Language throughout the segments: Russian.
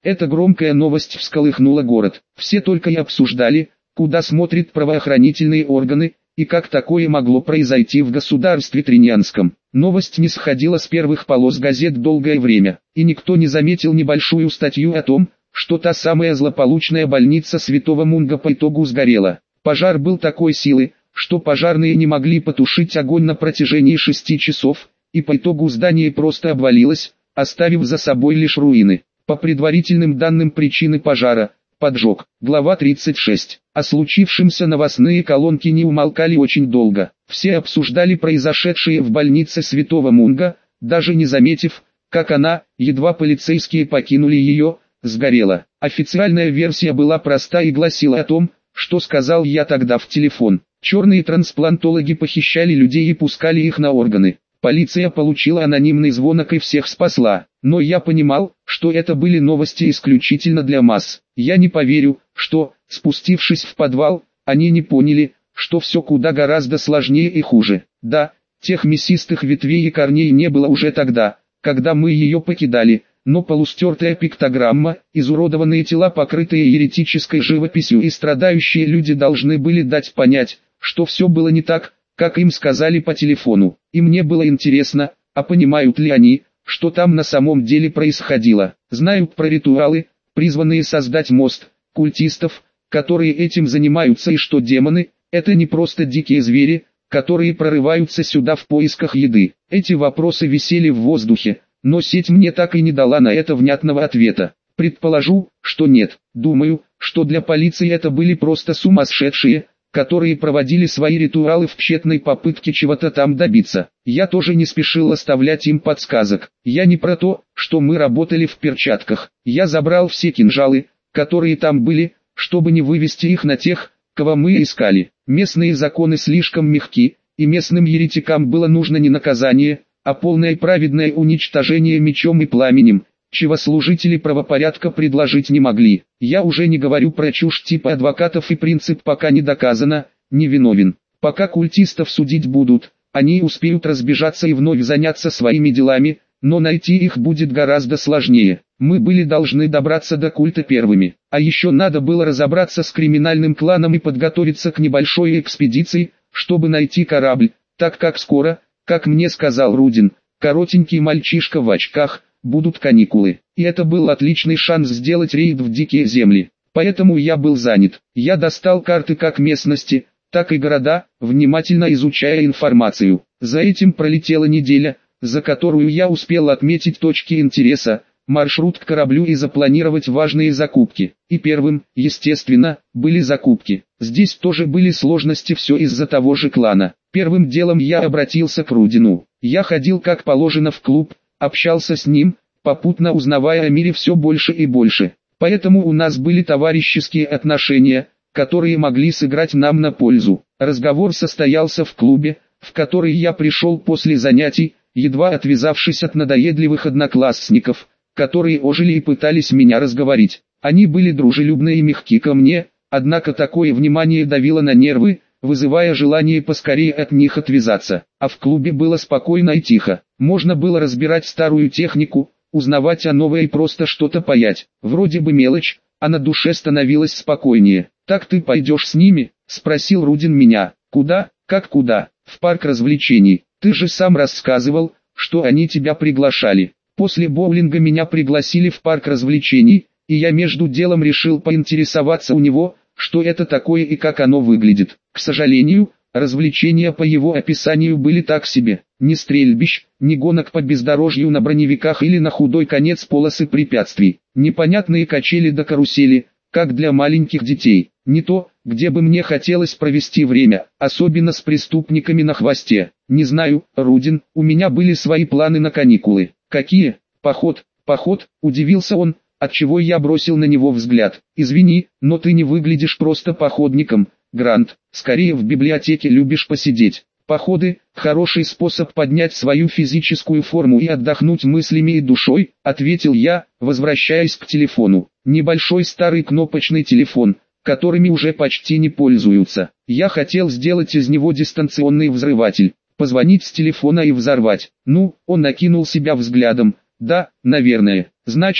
Эта громкая новость всколыхнула город. Все только и обсуждали, куда смотрят правоохранительные органы, и как такое могло произойти в государстве Триньянском. Новость не сходила с первых полос газет долгое время, и никто не заметил небольшую статью о том, что та самая злополучная больница Святого Мунга по итогу сгорела. Пожар был такой силы, что пожарные не могли потушить огонь на протяжении 6 часов, и по итогу здание просто обвалилось, оставив за собой лишь руины. По предварительным данным причины пожара – поджог. Глава 36. О случившемся новостные колонки не умолкали очень долго. Все обсуждали произошедшее в больнице Святого Мунга, даже не заметив, как она, едва полицейские покинули ее, сгорела. Официальная версия была проста и гласила о том, что сказал я тогда в телефон. Черные трансплантологи похищали людей и пускали их на органы. Полиция получила анонимный звонок и всех спасла. Но я понимал, что это были новости исключительно для масс. Я не поверю, что, спустившись в подвал, они не поняли, что все куда гораздо сложнее и хуже. Да, тех мясистых ветвей и корней не было уже тогда, когда мы ее покидали, но полустертая пиктограмма, изуродованные тела, покрытые еретической живописью, и страдающие люди должны были дать понять, что все было не так, как им сказали по телефону. И мне было интересно, а понимают ли они, что там на самом деле происходило. Знают про ритуалы, призванные создать мост, культистов, которые этим занимаются, и что демоны – это не просто дикие звери, которые прорываются сюда в поисках еды. Эти вопросы висели в воздухе, но сеть мне так и не дала на это внятного ответа. Предположу, что нет. Думаю, что для полиции это были просто сумасшедшие, которые проводили свои ритуалы в тщетной попытке чего-то там добиться. Я тоже не спешил оставлять им подсказок. Я не про то, что мы работали в перчатках. Я забрал все кинжалы, которые там были, чтобы не вывести их на тех, кого мы искали. Местные законы слишком мягки, и местным еретикам было нужно не наказание, а полное праведное уничтожение мечом и пламенем, чего служители правопорядка предложить не могли. Я уже не говорю про чушь типа адвокатов и принцип «пока не доказано, не виновен». Пока культистов судить будут, они успеют разбежаться и вновь заняться своими делами, но найти их будет гораздо сложнее. Мы были должны добраться до культа первыми. А еще надо было разобраться с криминальным кланом и подготовиться к небольшой экспедиции, чтобы найти корабль, так как скоро, как мне сказал Рудин, коротенький мальчишка в очках, будут каникулы. И это был отличный шанс сделать рейд в дикие земли. Поэтому я был занят. Я достал карты как местности, так и города, внимательно изучая информацию. За этим пролетела неделя, за которую я успел отметить точки интереса, маршрут к кораблю и запланировать важные закупки. И первым, естественно, были закупки. Здесь тоже были сложности, все из-за того же клана. Первым делом я обратился к Рудину. Я ходил как положено в клуб, общался с ним, попутно узнавая о мире все больше и больше. Поэтому у нас были товарищеские отношения, которые могли сыграть нам на пользу. Разговор состоялся в клубе, в который я пришел после занятий, едва отвязавшись от надоедливых одноклассников, которые ожили и пытались меня разговорить. Они были дружелюбны и мягки ко мне, однако такое внимание давило на нервы, вызывая желание поскорее от них отвязаться. А в клубе было спокойно и тихо. Можно было разбирать старую технику, узнавать о новой и просто что-то паять. Вроде бы мелочь, а на душе становилось спокойнее. «Так ты пойдешь с ними?» – спросил Рудин меня. «Куда? Как куда? В парк развлечений. Ты же сам рассказывал, что они тебя приглашали». После боулинга меня пригласили в парк развлечений, и я между делом решил поинтересоваться у него, что это такое и как оно выглядит. К сожалению, развлечения по его описанию были так себе. Ни стрельбищ, ни гонок по бездорожью на броневиках или на худой конец полосы препятствий. Непонятные качели до карусели, как для маленьких детей. Не то, где бы мне хотелось провести время, особенно с преступниками на хвосте. Не знаю, Рудин, у меня были свои планы на каникулы. «Какие? Поход, удивился он, отчего я бросил на него взгляд. «Извини, но ты не выглядишь просто походником, Грант, скорее в библиотеке любишь посидеть». «Походы – хороший способ поднять свою физическую форму и отдохнуть мыслями и душой», – ответил я, возвращаясь к телефону. Небольшой старый кнопочный телефон, которыми уже почти не пользуются. Я хотел сделать из него дистанционный взрыватель. Позвонить с телефона и взорвать. Он окинул себя взглядом. «Да, наверное. Значит,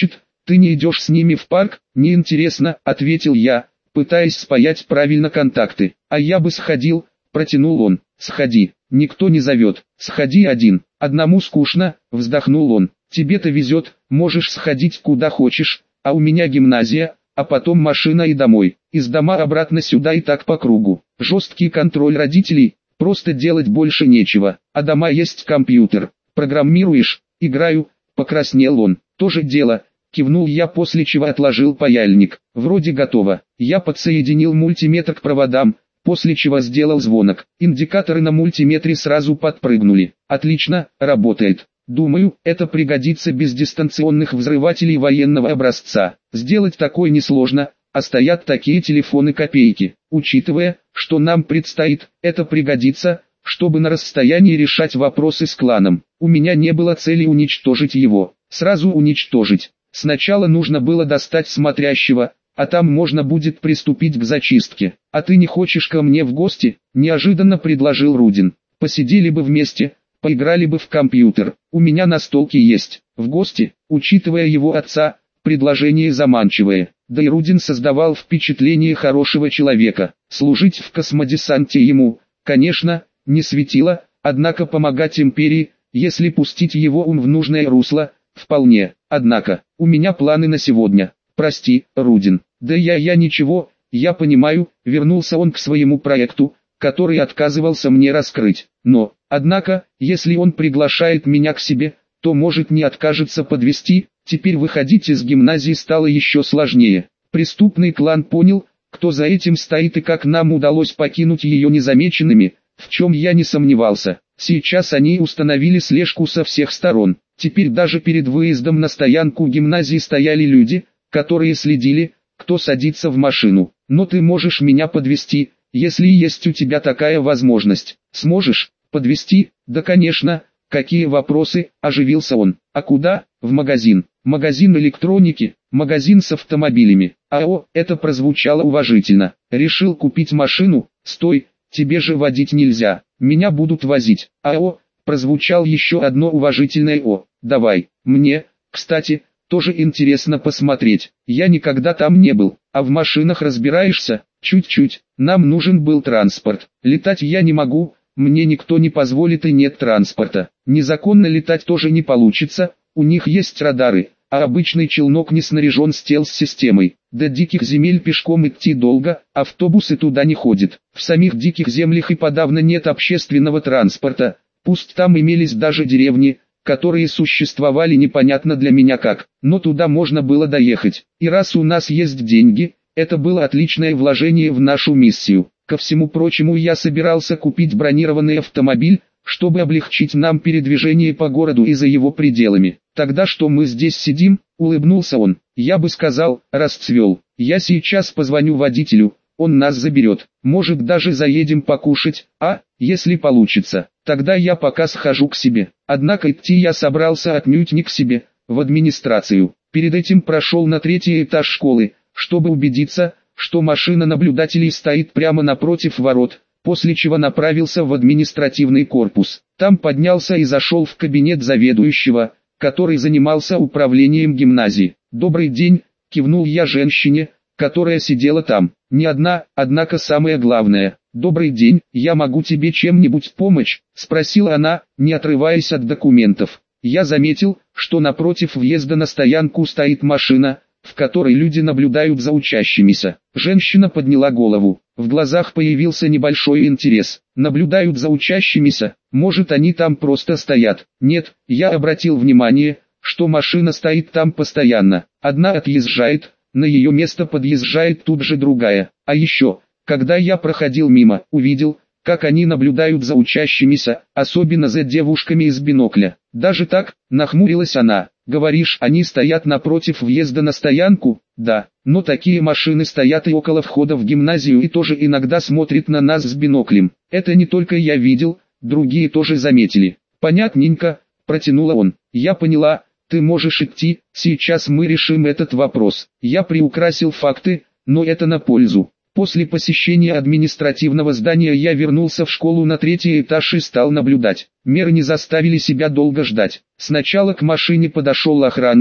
Ты не идешь с ними в парк? Неинтересно, ответил я, пытаясь спаять правильно контакты. А я бы сходил, протянул он. Сходи, никто не зовет, сходи один. Одному скучно, вздохнул он. Тебе-то везет, можешь сходить куда хочешь, а у меня гимназия, а потом машина и домой. Из дома обратно сюда и так по кругу. Жесткий контроль родителей, просто делать больше нечего. А дома есть компьютер. Программируешь? Играю, покраснел он. Тоже дело, кивнул я, после чего отложил паяльник. Вроде готово. Я подсоединил мультиметр к проводам, после чего сделал звонок. Индикаторы на мультиметре сразу подпрыгнули. Отлично, работает. Думаю, это пригодится без дистанционных взрывателей военного образца. Сделать такое несложно, а стоят такие телефоны копейки. Учитывая, что нам предстоит, это пригодится, чтобы на расстоянии решать вопросы с кланом. У меня не было цели уничтожить его, сразу уничтожить. Сначала нужно было достать смотрящего, а там можно будет приступить к зачистке. А ты не хочешь ко мне в гости? Неожиданно предложил Рудин. Посидели бы вместе, поиграли бы в компьютер. У меня настолки есть. В гости, учитывая его отца, предложение заманчивое. Да и Рудин создавал впечатление хорошего человека. Служить в космодесанте ему, конечно, не светило, однако помогать империи, если пустить его ум в нужное русло, вполне. Однако, у меня планы на сегодня. Прости, Рудин. Да я ничего, я понимаю, вернулся он к своему проекту, который отказывался мне раскрыть. Но, однако, если он приглашает меня к себе, то может не откажется подвести. Теперь выходить из гимназии стало еще сложнее. Преступный клан понял, кто за этим стоит и как нам удалось покинуть ее незамеченными, в чем я не сомневался. Сейчас они установили слежку со всех сторон. Теперь даже перед выездом на стоянку гимназии стояли люди, которые следили, кто садится в машину. Но ты можешь меня подвести, если есть у тебя такая возможность. Сможешь подвести? Да, конечно. Какие вопросы? Оживился он. А куда? В магазин. Магазин электроники, магазин с автомобилями. АО, это прозвучало уважительно. Решил купить машину? Стой, тебе же водить нельзя. Меня будут возить. АО, прозвучал еще одно уважительное О. Давай, мне, кстати, тоже интересно посмотреть. Я никогда там не был. А в машинах разбираешься? Чуть-чуть. Нам нужен был транспорт. Летать я не могу, мне никто не позволит и нет транспорта. Незаконно летать тоже не получится, у них есть радары, а обычный челнок не снаряжен стелс-системой. До диких земель пешком идти долго, автобусы туда не ходят. В самих диких землях и подавно нет общественного транспорта, пусть там имелись даже деревни, которые существовали непонятно для меня как, но туда можно было доехать. И раз у нас есть деньги, это было отличное вложение в нашу миссию. Ко всему прочему, я собирался купить бронированный автомобиль, чтобы облегчить нам передвижение по городу и за его пределами. Тогда что мы здесь сидим? Улыбнулся он. Я бы сказал, расцвел. Я сейчас позвоню водителю, он нас заберет. Может, даже заедем покушать, а, если получится. Тогда я пока схожу к себе. Однако идти я собрался отнюдь не к себе, в администрацию. Перед этим прошел на 3-й этаж школы, чтобы убедиться, что машина наблюдателей стоит прямо напротив ворот, после чего направился в административный корпус. Там поднялся и зашел в кабинет заведующего, который занимался управлением гимназии. «Добрый день», — кивнул я женщине, которая сидела там. Не одна, однако самое главное. «Добрый день, я могу тебе чем-нибудь помочь?» — спросила она, не отрываясь от документов. Я заметил, что напротив въезда на стоянку стоит машина, в которой люди наблюдают за учащимися. Женщина подняла голову. В глазах появился небольшой интерес. Наблюдают за учащимися, может, они там просто стоят. Нет, я обратил внимание, что машина стоит там постоянно. Одна отъезжает, на ее место подъезжает тут же другая. А еще, когда я проходил мимо, увидел, как они наблюдают за учащимися, особенно за девушками из бинокля. Даже так, нахмурилась она. Говоришь, они стоят напротив въезда на стоянку? Да, но такие машины стоят и около входа в гимназию и тоже иногда смотрят на нас с биноклем. Это не только я видел, другие тоже заметили. Понятненько, протянула он. Я поняла, ты можешь идти, сейчас мы решим этот вопрос. Я приукрасил факты, но это на пользу. После посещения административного здания я вернулся в школу на 3-й этаж и стал наблюдать. Меры не заставили себя долго ждать. Сначала к машине подошел охранник,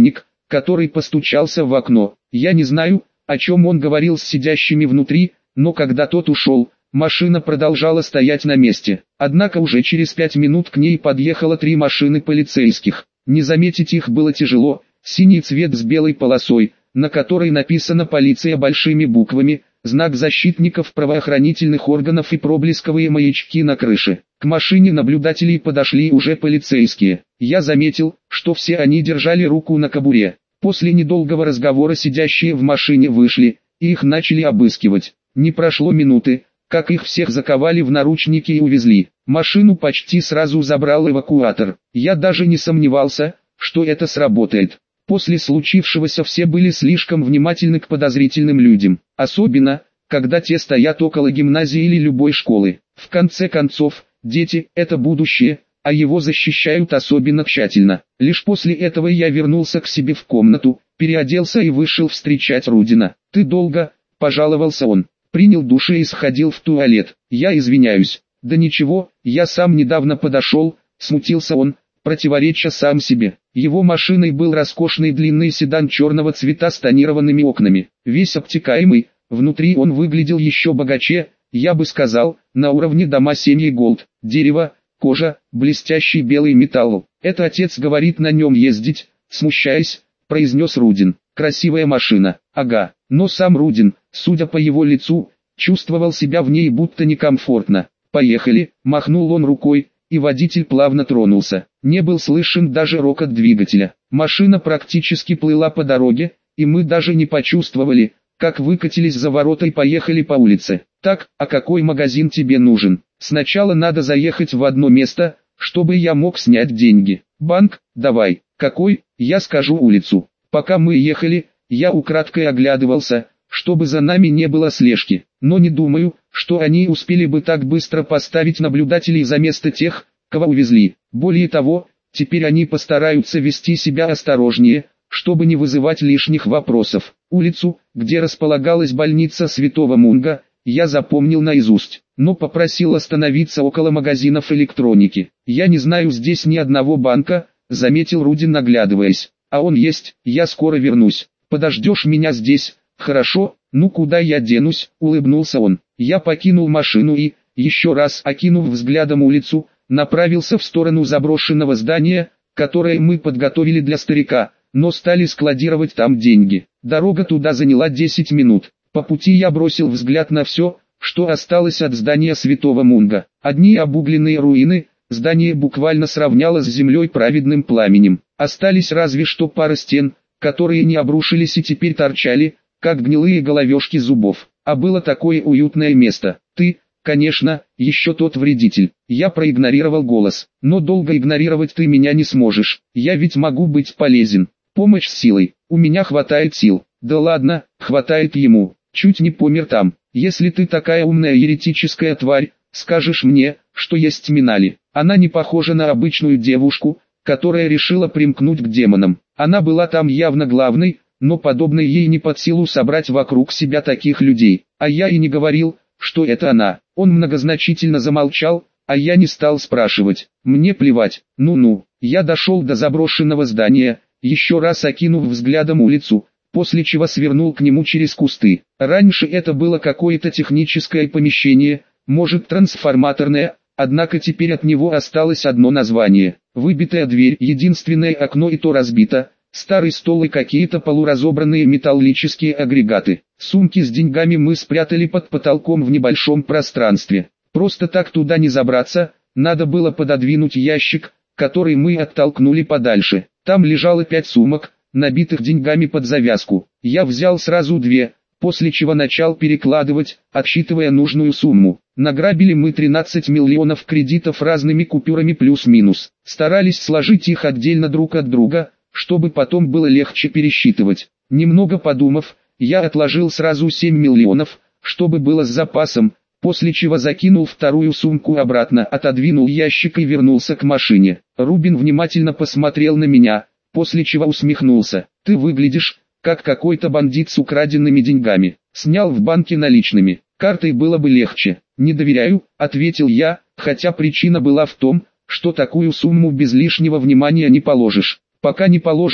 который постучался в окно. Я не знаю, о чем он говорил с сидящими внутри, но когда тот ушел, машина продолжала стоять на месте. Однако уже через 5 минут к ней подъехало 3 машины полицейских. Не заметить их было тяжело. Синий цвет с белой полосой, на которой написано «Полиция» большими буквами, знак защитников правоохранительных органов и проблесковые маячки на крыше. К машине наблюдателей подошли уже полицейские. Я заметил, что все они держали руку на кобуре. После недолгого разговора сидящие в машине вышли, и их начали обыскивать. Не прошло минуты, как их всех заковали в наручники и увезли. Машину почти сразу забрал эвакуатор. Я даже не сомневался, что это сработает. После случившегося все были слишком внимательны к подозрительным людям, особенно, когда те стоят около гимназии или любой школы. В конце концов, дети – это будущее, а его защищают особенно тщательно. Лишь после этого я вернулся к себе в комнату, переоделся и вышел встречать Рудина. «Ты долго?» – пожаловался он. Принял душ и сходил в туалет. «Я извиняюсь». «Да ничего, я сам недавно подошел», – смутился он, противореча сам себе. Его машиной был роскошный длинный седан черного цвета с тонированными окнами. Весь обтекаемый, внутри он выглядел еще богаче, я бы сказал, на уровне дома семьи Голд. Дерево, кожа, блестящий белый металл. «Это отец говорит на нем ездить», смущаясь, произнес Рудин. «Красивая машина». «Ага». Но сам Рудин, судя по его лицу, чувствовал себя в ней будто некомфортно. «Поехали», махнул он рукой, и водитель плавно тронулся. Не был слышен даже рокот двигателя. Машина практически плыла по дороге, и мы даже не почувствовали, как выкатились за ворота и поехали по улице. «Так, а какой магазин тебе нужен? Сначала надо заехать в одно место, чтобы я мог снять деньги». «Банк, давай». «Какой?» «Я скажу улицу». Пока мы ехали, я украдкой оглядывался, чтобы за нами не было слежки, но не думаю, что они успели бы так быстро поставить наблюдателей за место тех, кого увезли. Более того, теперь они постараются вести себя осторожнее, чтобы не вызывать лишних вопросов. Улицу, где располагалась больница Святого Мунга, я запомнил наизусть, но попросил остановиться около магазинов электроники. «Я не знаю здесь ни одного банка», заметил Рудин, наглядываясь. «А он есть, я скоро вернусь. Подождешь меня здесь?» «Хорошо, ну куда я денусь?» — улыбнулся он. Я покинул машину и, еще раз окинув взглядом улицу, направился в сторону заброшенного здания, которое мы подготовили для старика, но стали складировать там деньги. Дорога туда заняла 10 минут. По пути я бросил взгляд на все, что осталось от здания Святого Мунга. Одни обугленные руины, здание буквально сравняло с землей праведным пламенем. Остались разве что пара стен, которые не обрушились и теперь торчали, как гнилые головешки зубов. А было такое уютное место. «Ты, конечно, еще тот вредитель». Я проигнорировал голос. «Но долго игнорировать ты меня не сможешь. Я ведь могу быть полезен. Помощь с силой. У меня хватает сил». «Да ладно, хватает ему. Чуть не помер там. Если ты такая умная еретическая тварь, скажешь мне, что есть Минали». Она не похожа на обычную девушку, которая решила примкнуть к демонам. Она была там явно главной, но подобно ей не под силу собрать вокруг себя таких людей. А я и не говорил, что это она. Он многозначительно замолчал, а я не стал спрашивать. Мне плевать. Ну-ну. Я дошел до заброшенного здания, еще раз окинув взглядом улицу, после чего свернул к нему через кусты. Раньше это было какое-то техническое помещение, может трансформаторное, однако теперь от него осталось одно название. Выбитая дверь, единственное окно и то разбито. Старый стол и какие-то полуразобранные металлические агрегаты. Сумки с деньгами мы спрятали под потолком в небольшом пространстве. Просто так туда не забраться, надо было пододвинуть ящик, который мы оттолкнули подальше. Там лежало 5 сумок, набитых деньгами под завязку. Я взял сразу 2, после чего начал перекладывать, отсчитывая нужную сумму. Награбили мы 13 миллионов кредитов разными купюрами плюс-минус. Старались сложить их отдельно друг от друга, чтобы потом было легче пересчитывать. Немного подумав, я отложил сразу 7 миллионов, чтобы было с запасом, после чего закинул вторую сумку обратно, отодвинул ящик и вернулся к машине. Рубин внимательно посмотрел на меня, после чего усмехнулся. «Ты выглядишь, как какой-то бандит с украденными деньгами. Снял в банке наличными. Картой было бы легче». «Не доверяю», — ответил я, хотя причина была в том, что такую сумму без лишнего внимания не положишь. «Пока не положишь»,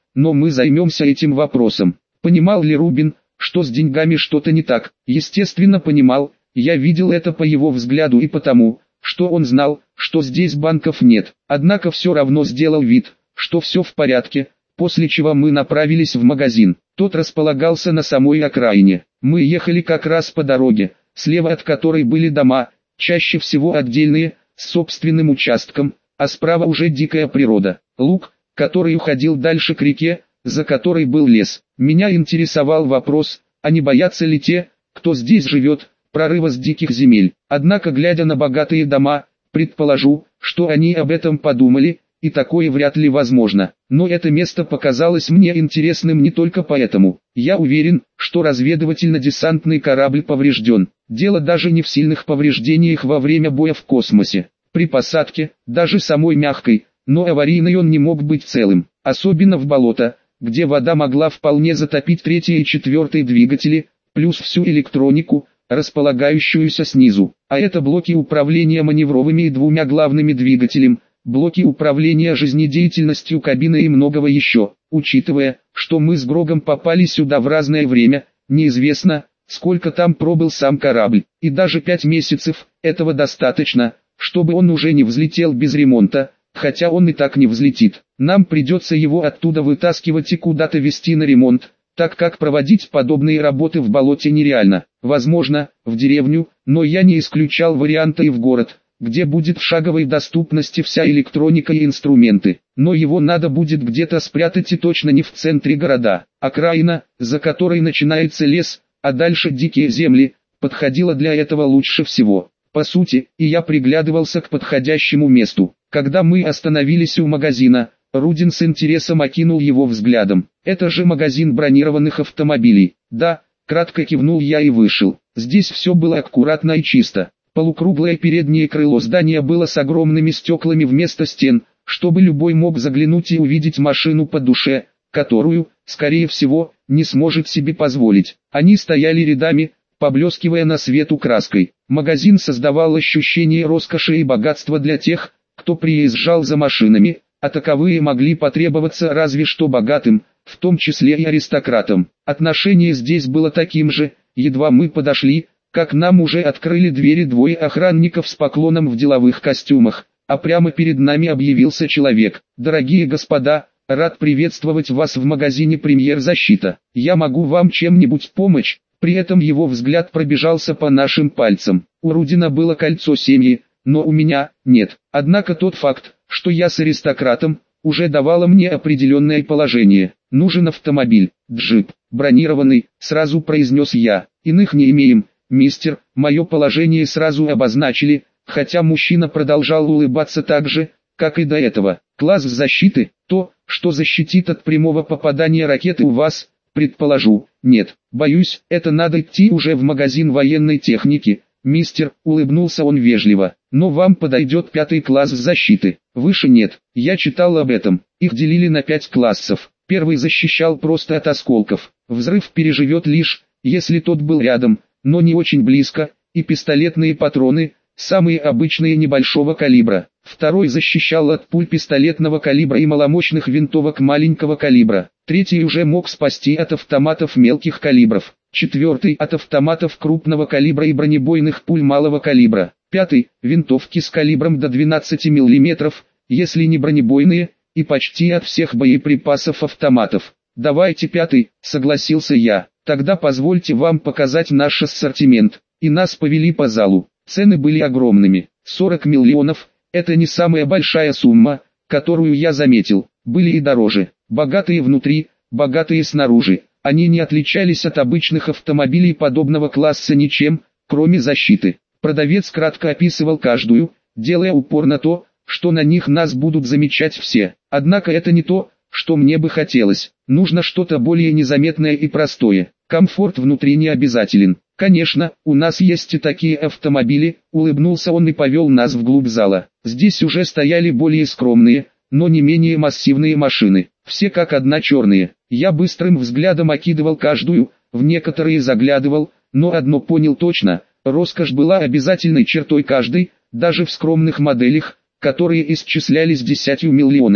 но мы займемся этим вопросом. Понимал ли Рубин, что с деньгами что-то не так? Естественно понимал, я видел это по его взгляду и потому, что он знал, что здесь банков нет. Однако все равно сделал вид, что все в порядке, после чего мы направились в магазин. Тот располагался на самой окраине. Мы ехали как раз по дороге, слева от которой были дома, чаще всего отдельные, с собственным участком, а справа уже дикая природа. Луг, который уходил дальше к реке, за которой был лес. Меня интересовал вопрос, а не боятся ли те, кто здесь живет, прорыва с диких земель. Однако, глядя на богатые дома, предположу, что они об этом подумали, и такое вряд ли возможно. Но это место показалось мне интересным не только поэтому. Я уверен, что разведывательно-десантный корабль поврежден. Дело даже не в сильных повреждениях во время боя в космосе. При посадке, даже самой мягкой, но аварийной он не мог быть целым. Особенно в болото, где вода могла вполне затопить третий и четвертый двигатели, плюс всю электронику, располагающуюся снизу. А это блоки управления маневровыми и двумя главными двигателями, блоки управления жизнедеятельностью кабины и многого еще. Учитывая, что мы с Грогом попали сюда в разное время, неизвестно, сколько там пробыл сам корабль. И даже 5 месяцев, этого достаточно, чтобы он уже не взлетел без ремонта, хотя он и так не взлетит. Нам придется его оттуда вытаскивать и куда-то везти на ремонт, так как проводить подобные работы в болоте нереально. Возможно, в деревню, но я не исключал варианта и в город, где будет в шаговой доступности вся электроника и инструменты. Но его надо будет где-то спрятать и точно не в центре города. Окраина, за которой начинается лес, а дальше дикие земли, подходила для этого лучше всего. По сути, и я приглядывался к подходящему месту. Когда мы остановились у магазина, Рудин с интересом окинул его взглядом. «Это же магазин бронированных автомобилей». «Да», кратко кивнул я и вышел. Здесь все было аккуратно и чисто. Полукруглое переднее крыло здания было с огромными стеклами вместо стен, чтобы любой мог заглянуть и увидеть машину по душе, которую, скорее всего, не сможет себе позволить. Они стояли рядами, поблескивая на свету краской. Магазин создавал ощущение роскоши и богатства для тех, кто приезжал за машинами, а таковые могли потребоваться разве что богатым, в том числе и аристократам. Отношение здесь было таким же, едва мы подошли, как нам уже открыли двери двое охранников с поклоном в деловых костюмах, а прямо перед нами объявился человек. «Дорогие господа, рад приветствовать вас в магазине «Премьер Защита». Я могу вам чем-нибудь помочь?» При этом его взгляд пробежался по нашим пальцам. У Рудина было кольцо семьи, но у меня нет. Однако тот факт, что я с аристократом, уже давало мне определенное положение. «Нужен автомобиль, джип, бронированный», сразу произнес я. «Иных не имеем, мистер», мое положение сразу обозначили, хотя мужчина продолжал улыбаться так же, как и до этого. «Класс защиты, то, что защитит от прямого попадания ракеты у вас, предположу, нет. Боюсь, это надо идти уже в магазин военной техники». «Мистер», улыбнулся он вежливо, «но вам подойдет 5 класс защиты, выше нет». Я читал об этом, их делили на 5 классов. Первый защищал просто от осколков, взрыв переживет лишь, если тот был рядом, но не очень близко, и пистолетные патроны, самые обычные небольшого калибра. Второй защищал от пуль пистолетного калибра и маломощных винтовок маленького калибра. Третий уже мог спасти от автоматов мелких калибров. Четвертый от автоматов крупного калибра и бронебойных пуль малого калибра. Пятый – винтовки с калибром до 12 мм, если не бронебойные, и почти от всех боеприпасов автоматов. «Давайте 5-й», согласился я. «Тогда позвольте вам показать наш ассортимент». И нас повели по залу. Цены были огромными. 40 миллионов – это не самая большая сумма, которую я заметил. Были и дороже. Богатые внутри, богатые снаружи. Они не отличались от обычных автомобилей подобного класса ничем, кроме защиты. Продавец кратко описывал каждую, делая упор на то, что на них нас будут замечать все. Однако это не то, что мне бы хотелось. Нужно что-то более незаметное и простое. Комфорт внутри не обязателен. «Конечно, у нас есть и такие автомобили», улыбнулся он и повел нас вглубь зала. Здесь уже стояли более скромные, но не менее массивные машины. Все как одна черные. Я быстрым взглядом окидывал каждую, в некоторые заглядывал, но одно понял точно, роскошь была обязательной чертой каждой, даже в скромных моделях, которые исчислялись 10 миллионами.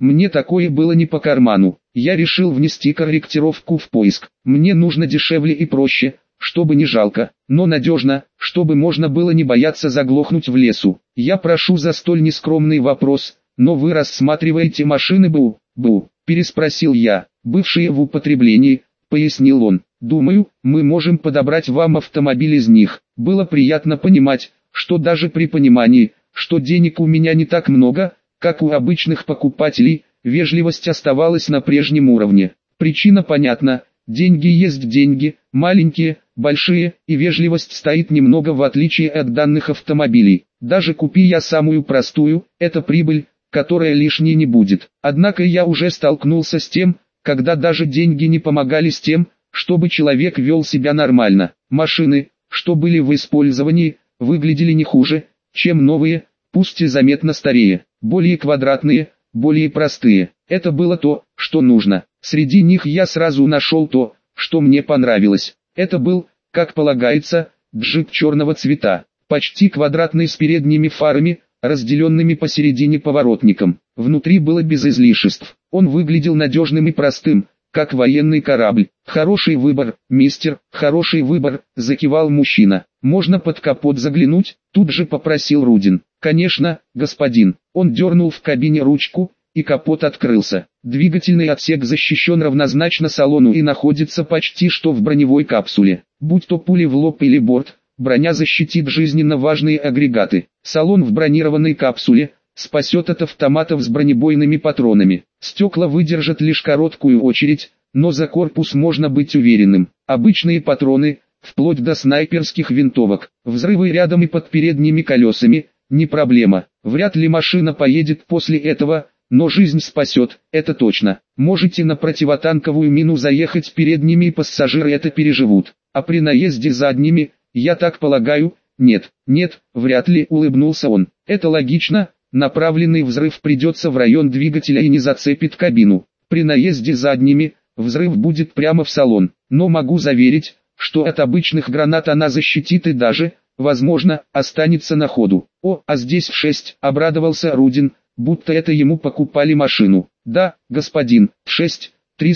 Мне такое было не по карману. Я решил внести корректировку в поиск. Мне нужно дешевле и проще, чтобы не жалко, но надежно, чтобы можно было не бояться заглохнуть в лесу. Я прошу за столь нескромный вопрос, но вы рассматриваете машины БУ? Переспросил я. Бывшие в употреблении, пояснил он. Думаю, мы можем подобрать вам автомобиль из них. Было приятно понимать, что даже при понимании, что денег у меня не так много, как у обычных покупателей, вежливость оставалась на прежнем уровне. Причина понятна, деньги есть деньги, маленькие, большие, и вежливость стоит немного в отличие от данных автомобилей. Даже купи я самую простую, это прибыль, которая лишней не будет. Однако я уже столкнулся с тем, когда даже деньги не помогали с тем, чтобы человек вел себя нормально. Машины, что были в использовании, выглядели не хуже, чем новые, пусть и заметно старее, более квадратные, более простые. Это было то, что нужно. Среди них я сразу нашел то, что мне понравилось. Это был, как полагается, джип черного цвета, почти квадратный с передними фарами, разделенными посередине поворотником. Внутри было без излишеств. Он выглядел надежным и простым, как военный корабль. «Хороший выбор, мистер, хороший выбор», — закивал мужчина. «Можно под капот заглянуть?» — тут же попросил Рудин. «Конечно, господин». Он дернул в кабине ручку, и капот открылся. Двигательный отсек защищен равнозначно салону и находится почти что в броневой капсуле. Будь то пули в лоб или борт, броня защитит жизненно важные агрегаты. Салон в бронированной капсуле спасет от автоматов с бронебойными патронами. Стекла выдержат лишь короткую очередь, но за корпус можно быть уверенным. Обычные патроны, вплоть до снайперских винтовок. Взрывы рядом и под передними колесами – не проблема. Вряд ли машина поедет после этого, но жизнь спасет, это точно. Можете на противотанковую мину заехать передними, и пассажиры это переживут. А при наезде задними, я так полагаю, нет, вряд ли, улыбнулся он. Это логично. Направленный взрыв придется в район двигателя и не зацепит кабину. При наезде задними, взрыв будет прямо в салон. Но могу заверить, что от обычных гранат она защитит и даже, возможно, останется на ходу. «О, а здесь 6, обрадовался Рудин, будто это ему покупали машину. «Да, господин, 6,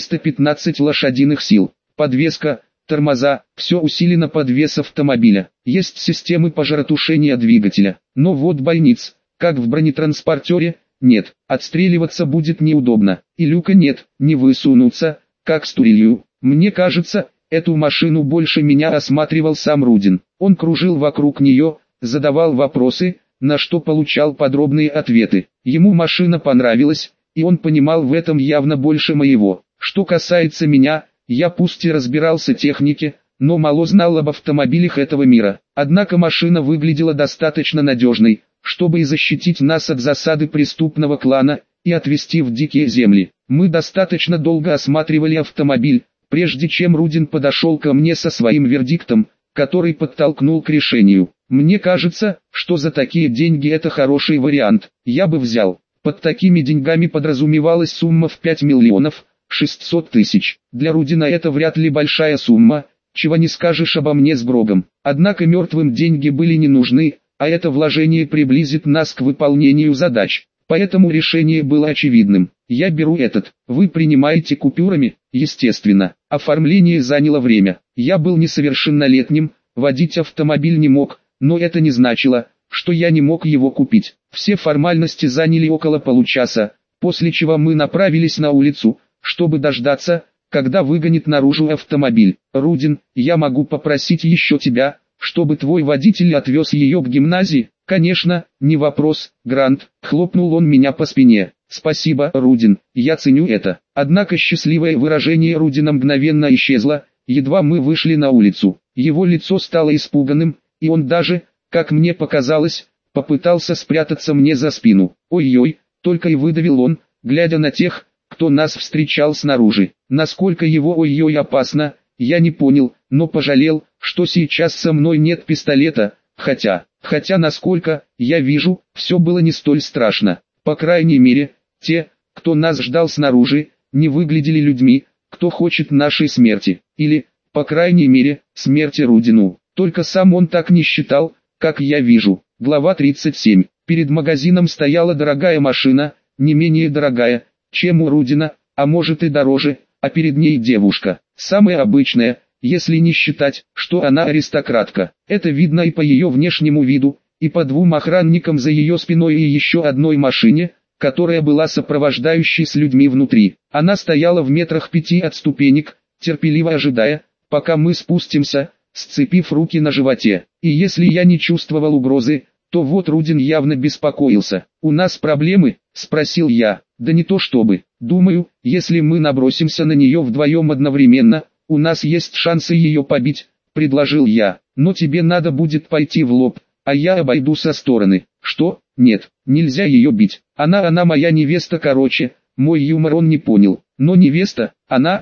315 лошадиных сил, подвеска, тормоза, все усилено под вес автомобиля. Есть системы пожаротушения двигателя, но вот больниц, как в бронетранспортере, нет, отстреливаться будет неудобно, и люка нет, не высунуться, как с турелью. Мне кажется, эту машину больше меня осматривал сам Рудин. Он кружил вокруг нее, задавал вопросы, на что получал подробные ответы. Ему машина понравилась, и он понимал в этом явно больше моего. Что касается меня, я пусть и разбирался в технике, но мало знал об автомобилях этого мира. Однако машина выглядела достаточно надежной, чтобы и защитить нас от засады преступного клана, и отвезти в дикие земли. Мы достаточно долго осматривали автомобиль, прежде чем Рудин подошел ко мне со своим вердиктом, который подтолкнул к решению. Мне кажется, что за такие деньги это хороший вариант, я бы взял. Под такими деньгами подразумевалась сумма в 5 миллионов 600 тысяч. Для Рудина это вряд ли большая сумма, чего не скажешь обо мне с Брогом. Однако мертвым деньги были не нужны, а это вложение приблизит нас к выполнению задач. Поэтому решение было очевидным. Я беру этот. Вы принимаете купюрами? Естественно. Оформление заняло время. Я был несовершеннолетним, водить автомобиль не мог, но это не значило, что я не мог его купить. Все формальности заняли около получаса, после чего мы направились на улицу, чтобы дождаться, когда выгонит наружу автомобиль. «Рудин, я могу попросить еще тебя, чтобы твой водитель отвез ее к гимназии?» «Конечно, не вопрос, Грант», — хлопнул он меня по спине. «Спасибо, Рудин, я ценю это». Однако счастливое выражение Рудина мгновенно исчезло, едва мы вышли на улицу. Его лицо стало испуганным, и он даже, как мне показалось, попытался спрятаться мне за спину. «Ой-ой», — только и выдавил он, глядя на тех, кто нас встречал снаружи. Насколько его «ой-ой» опасно, я не понял, но пожалел, что сейчас со мной нет пистолета, хотя насколько, я вижу, все было не столь страшно. По крайней мере, те, кто нас ждал снаружи, не выглядели людьми, кто хочет нашей смерти. Или, по крайней мере, смерти Рудину. Только сам он так не считал, как я вижу. Глава 37. Перед магазином стояла дорогая машина, не менее дорогая, чем у Рудина, а может и дороже, а перед ней девушка, самая обычная, если не считать, что она аристократка. Это видно и по ее внешнему виду, и по двум охранникам за ее спиной и еще одной машине, которая была сопровождающей с людьми внутри. Она стояла в метрах 5 от ступенек, терпеливо ожидая, пока мы спустимся, сцепив руки на животе. И если я не чувствовал угрозы, то вот Рудин явно беспокоился. «У нас проблемы?» – спросил я. «Да не то чтобы. Думаю, если мы набросимся на нее вдвоем одновременно, у нас есть шансы ее побить», – предложил я. «Но тебе надо будет пойти в лоб, а я обойду со стороны». «Что? Нет, нельзя ее бить. Она моя невеста, короче». Мой юмор он не понял. Но невеста,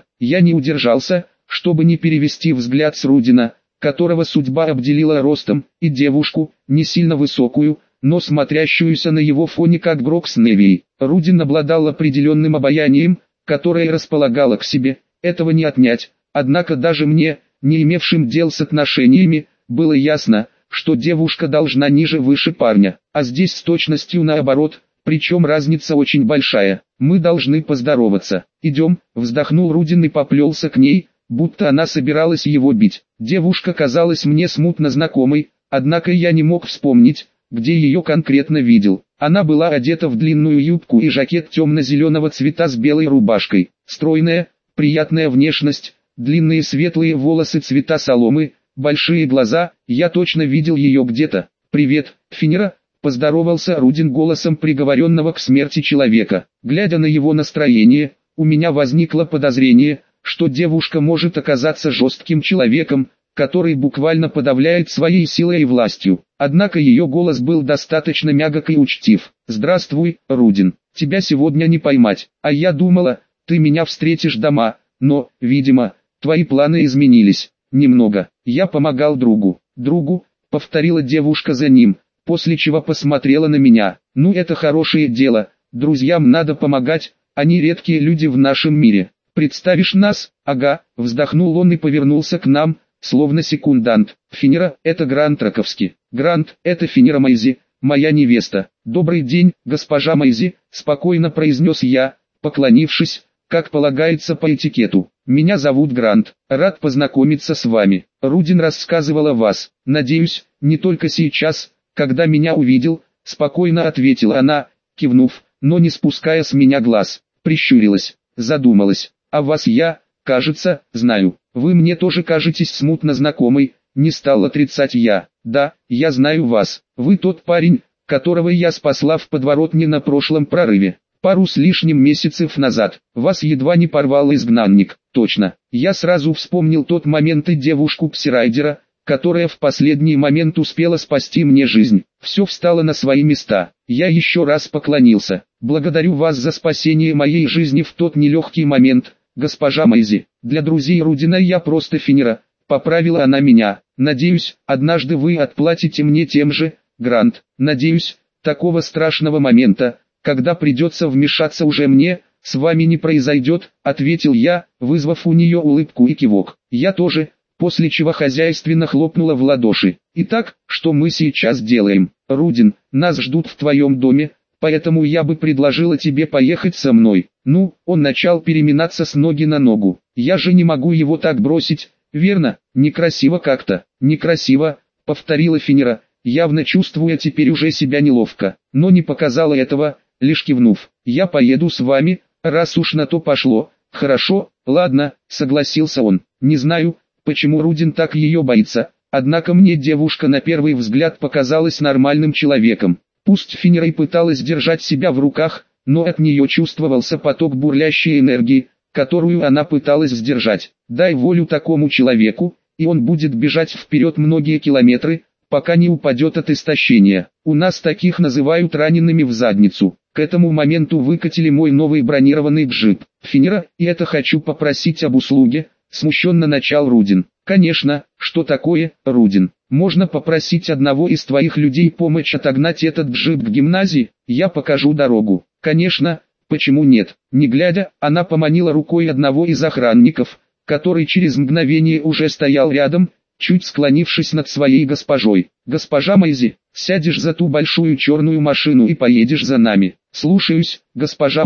я не удержался, чтобы не перевести взгляд с Рудина, которого судьба обделила ростом, и девушку, не сильно высокую, но смотрящуюся на его фоне как Грок с Невией. Рудин обладал определенным обаянием, которое располагало к себе, этого не отнять. Однако даже мне, не имевшим дел с отношениями, было ясно, что девушка должна ниже-выше парня, а здесь с точностью наоборот, причем разница очень большая. «Мы должны поздороваться. Идем», — вздохнул Рудин и поплелся к ней, будто она собиралась его бить. Девушка казалась мне смутно знакомой, однако я не мог вспомнить, где ее конкретно видел. Она была одета в длинную юбку и жакет темно-зеленого цвета с белой рубашкой. Стройная, приятная внешность, длинные светлые волосы цвета соломы, большие глаза, я точно видел ее где-то. «Привет, Финера», — поздоровался Рудин голосом приговоренного к смерти человека. Глядя на его настроение, у меня возникло подозрение, что девушка может оказаться жестким человеком, который буквально подавляет своей силой и властью. Однако ее голос был достаточно мягок и учтив. «Здравствуй, Рудин, тебя сегодня не поймать, а я думала, ты меня встретишь дома, но, видимо, твои планы изменились». «Немного, я помогал другу». «Другу», — повторила девушка за ним, после чего посмотрела на меня. «Ну это хорошее дело, друзьям надо помогать, они редкие люди в нашем мире. Представишь нас?» «Ага», — вздохнул он и повернулся к нам, словно секундант. «Финера, это Грант Раковский». «Грант, это Финера Майзи, моя невеста». «Добрый день, госпожа Майзи», — спокойно произнес я, поклонившись, как полагается по этикету. «Меня зовут Грант, рад познакомиться с вами. Рудин рассказывал о вас. Надеюсь, не только сейчас, когда меня увидел», — спокойно ответила она, кивнув, но не спуская с меня глаз. Прищурилась, задумалась. «А вас я, кажется, знаю. Вы мне тоже кажетесь смутно знакомой», — не стал отрицать я. «Да, я знаю вас. Вы тот парень, которого я спасла в подворотне на прошлом прорыве. Пару с лишним месяцев назад. Вас едва не порвал изгнанник». «Точно». Я сразу вспомнил тот момент и девушку Псирайдера, которая в последний момент успела спасти мне жизнь. Все встало на свои места. Я еще раз поклонился. «Благодарю вас за спасение моей жизни в тот нелегкий момент, госпожа Майзи. Для друзей Рудина я просто Финера», — поправила она меня. «Надеюсь, однажды вы отплатите мне тем же, Грант. Надеюсь, такого страшного момента, когда придется вмешаться уже мне, с вами не произойдет», — ответил я, вызвав у нее улыбку и кивок. «Я тоже», после чего хозяйственно хлопнула в ладоши. «Итак, что мы сейчас делаем? Рудин, нас ждут в твоем доме, поэтому я бы предложила тебе поехать со мной». «Ну», он начал переминаться с ноги на ногу. «Я же не могу его так бросить, верно? Некрасиво как-то». «Некрасиво», — повторила Финера, явно чувствуя теперь уже себя неловко, но не показала этого, лишь кивнув. «Я поеду с вами, раз уж на то пошло». «Хорошо, ладно», — согласился он. Не знаю, почему Рудин так ее боится, однако мне девушка на первый взгляд показалась нормальным человеком. Пусть Финера и пыталась держать себя в руках, но от нее чувствовался поток бурлящей энергии, которую она пыталась сдержать. Дай волю такому человеку, и он будет бежать вперед многие километры, пока не упадет от истощения. У нас таких называют ранеными в задницу. К этому моменту выкатили мой новый бронированный джип. «Финера, и это хочу попросить об услуге», — смущенно начал Рудин. «Конечно, что такое, Рудин? Можно попросить одного из твоих людей помочь отогнать этот джип к гимназии? Я покажу дорогу». «Конечно, почему нет?» Не глядя, она поманила рукой одного из охранников, который через мгновение уже стоял рядом, чуть склонившись над своей госпожой. «Госпожа Майзи, сядешь за ту большую черную машину и поедешь за нами». «Слушаюсь, госпожа Майзи».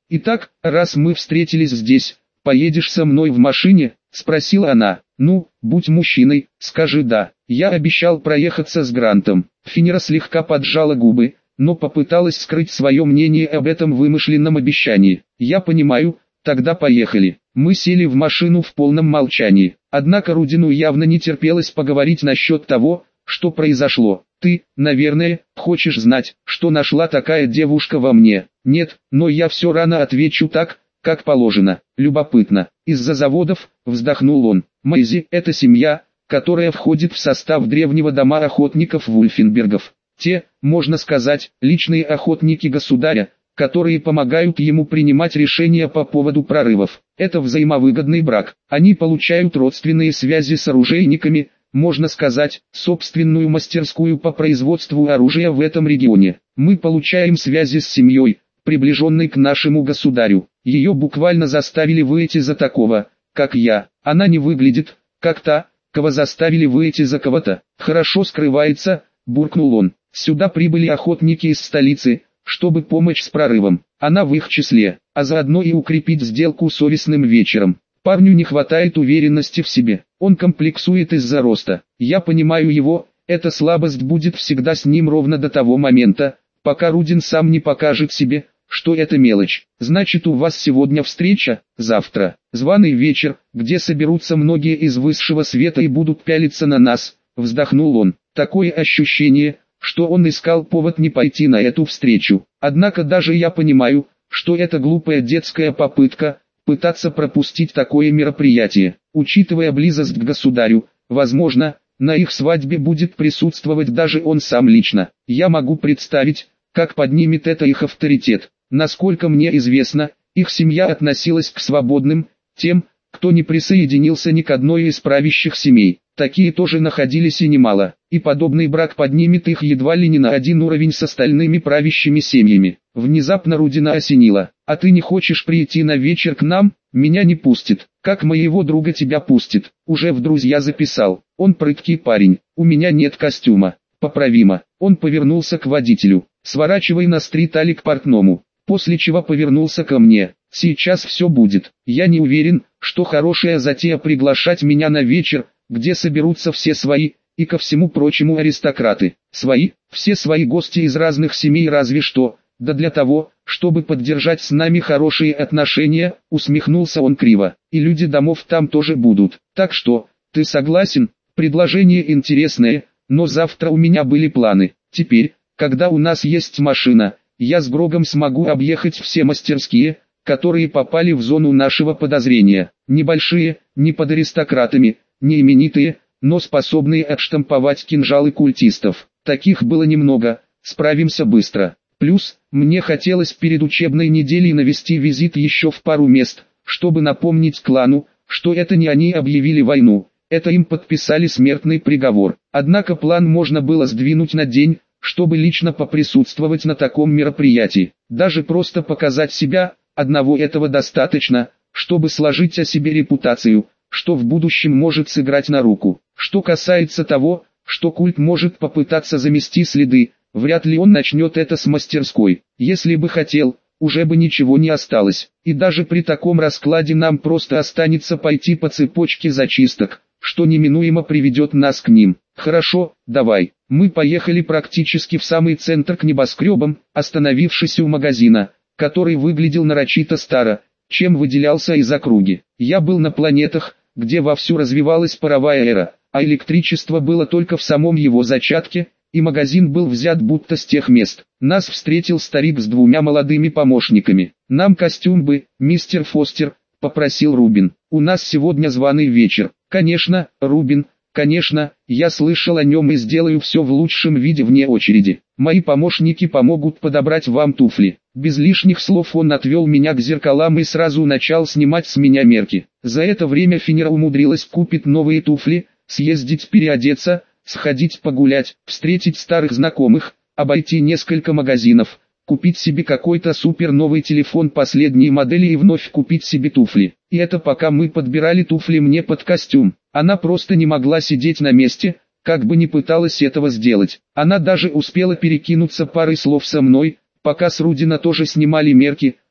«Итак, раз мы встретились здесь, поедешь со мной в машине?» – спросила она. «Ну, будь мужчиной, скажи «да». Я обещал проехаться с Грантом». Финера слегка поджала губы, но попыталась скрыть свое мнение об этом вымышленном обещании. «Я понимаю, тогда поехали». Мы сели в машину в полном молчании. Однако Рудину явно не терпелось поговорить насчет того, что произошло. «Ты, наверное, хочешь знать, что нашла такая девушка во мне?» «Нет, но я все равно отвечу так, как положено. Любопытно». «Из-за заводов», вздохнул он. «Мэйзи – это семья, которая входит в состав древнего дома охотников Вульфенбергов. Те, можно сказать, личные охотники государя, которые помогают ему принимать решения по поводу прорывов. Это взаимовыгодный брак. Они получают родственные связи с оружейниками, можно сказать, собственную мастерскую по производству оружия в этом регионе. Мы получаем связи с семьей, приближенной к нашему государю. Ее буквально заставили выйти за такого, как я. Она не выглядит, как та, кого заставили выйти за кого-то. Хорошо скрывается», буркнул он. «Сюда прибыли охотники из столицы, чтобы помочь с прорывом. Она в их числе, а заодно и укрепить сделку совестным вечером. Парню не хватает уверенности в себе. Он комплексует из-за роста. Я понимаю его, эта слабость будет всегда с ним ровно до того момента, пока Рудин сам не покажет себе, что это мелочь. Значит, у вас сегодня встреча, завтра званый вечер, где соберутся многие из высшего света и будут пялиться на нас», вздохнул он. Такое ощущение, что он искал повод не пойти на эту встречу. Однако даже я понимаю, что это глупая детская попытка, пытаться пропустить такое мероприятие. Учитывая близость к государю, возможно, на их свадьбе будет присутствовать даже он сам лично. Я могу представить, как поднимет это их авторитет. Насколько мне известно, их семья относилась к свободным, тем, кто не присоединился ни к одной из правящих семей. Такие тоже находились и немало, и подобный брак поднимет их едва ли не на один уровень с остальными правящими семьями. Внезапно Рудина осенило. «А ты не хочешь прийти на вечер к нам? Меня не пустит. Как моего друга тебя пустит? Уже в друзья записал. Он прыткий парень. У меня нет костюма. Поправимо». Он повернулся к водителю. «Сворачивай на стрит Али к портному». После чего повернулся ко мне. «Сейчас все будет. Я не уверен, что хорошая затея приглашать меня на вечер, где соберутся все свои, и ко всему прочему аристократы. Свои, все свои гости из разных семей разве что, да для того, чтобы поддержать с нами хорошие отношения», усмехнулся он криво. «И люди домов там тоже будут. Так что, ты согласен? Предложение интересное, но завтра у меня были планы. Теперь, когда у нас есть машина, я с Грогом смогу объехать все мастерские, которые попали в зону нашего подозрения. Небольшие, не под аристократами, не именитые, но способные отштамповать кинжалы культистов. Таких было немного, справимся быстро. Плюс, мне хотелось перед учебной неделей навести визит еще в пару мест, чтобы напомнить клану, что это не они объявили войну, это им подписали смертный приговор. Однако план можно было сдвинуть на день, чтобы лично поприсутствовать на таком мероприятии. Даже просто показать себя, одного этого достаточно, чтобы сложить о себе репутацию, что в будущем может сыграть на руку. Что касается того, что культ может попытаться замести следы, вряд ли он начнет это с мастерской. Если бы хотел, уже бы ничего не осталось. И даже при таком раскладе нам просто останется пойти по цепочке зачисток, что неминуемо приведет нас к ним. Хорошо, давай. Мы поехали практически в самый центр к небоскребам, остановившись у магазина, который выглядел нарочито старо, чем выделялся из округи. Я был на планетах, где вовсю развивалась паровая эра, а электричество было только в самом его зачатке, и магазин был взят будто с тех мест. Нас встретил старик с двумя молодыми помощниками. «Нам костюм бы, мистер Фостер», — попросил Рубин. «У нас сегодня званый вечер». «Конечно, Рубин, конечно, я слышал о нем и сделаю все в лучшем виде вне очереди. Мои помощники помогут подобрать вам туфли». Без лишних слов он отвел меня к зеркалам и сразу начал снимать с меня мерки. За это время Финера умудрилась купить новые туфли, съездить переодеться, сходить погулять, встретить старых знакомых, обойти несколько магазинов, купить себе какой-то супер новый телефон последней модели и вновь купить себе туфли. И это пока мы подбирали туфли мне под костюм. Она просто не могла сидеть на месте, как бы ни пыталась этого сделать. Она даже успела перекинуться парой слов со мной, пока с Рудина тоже снимали мерки,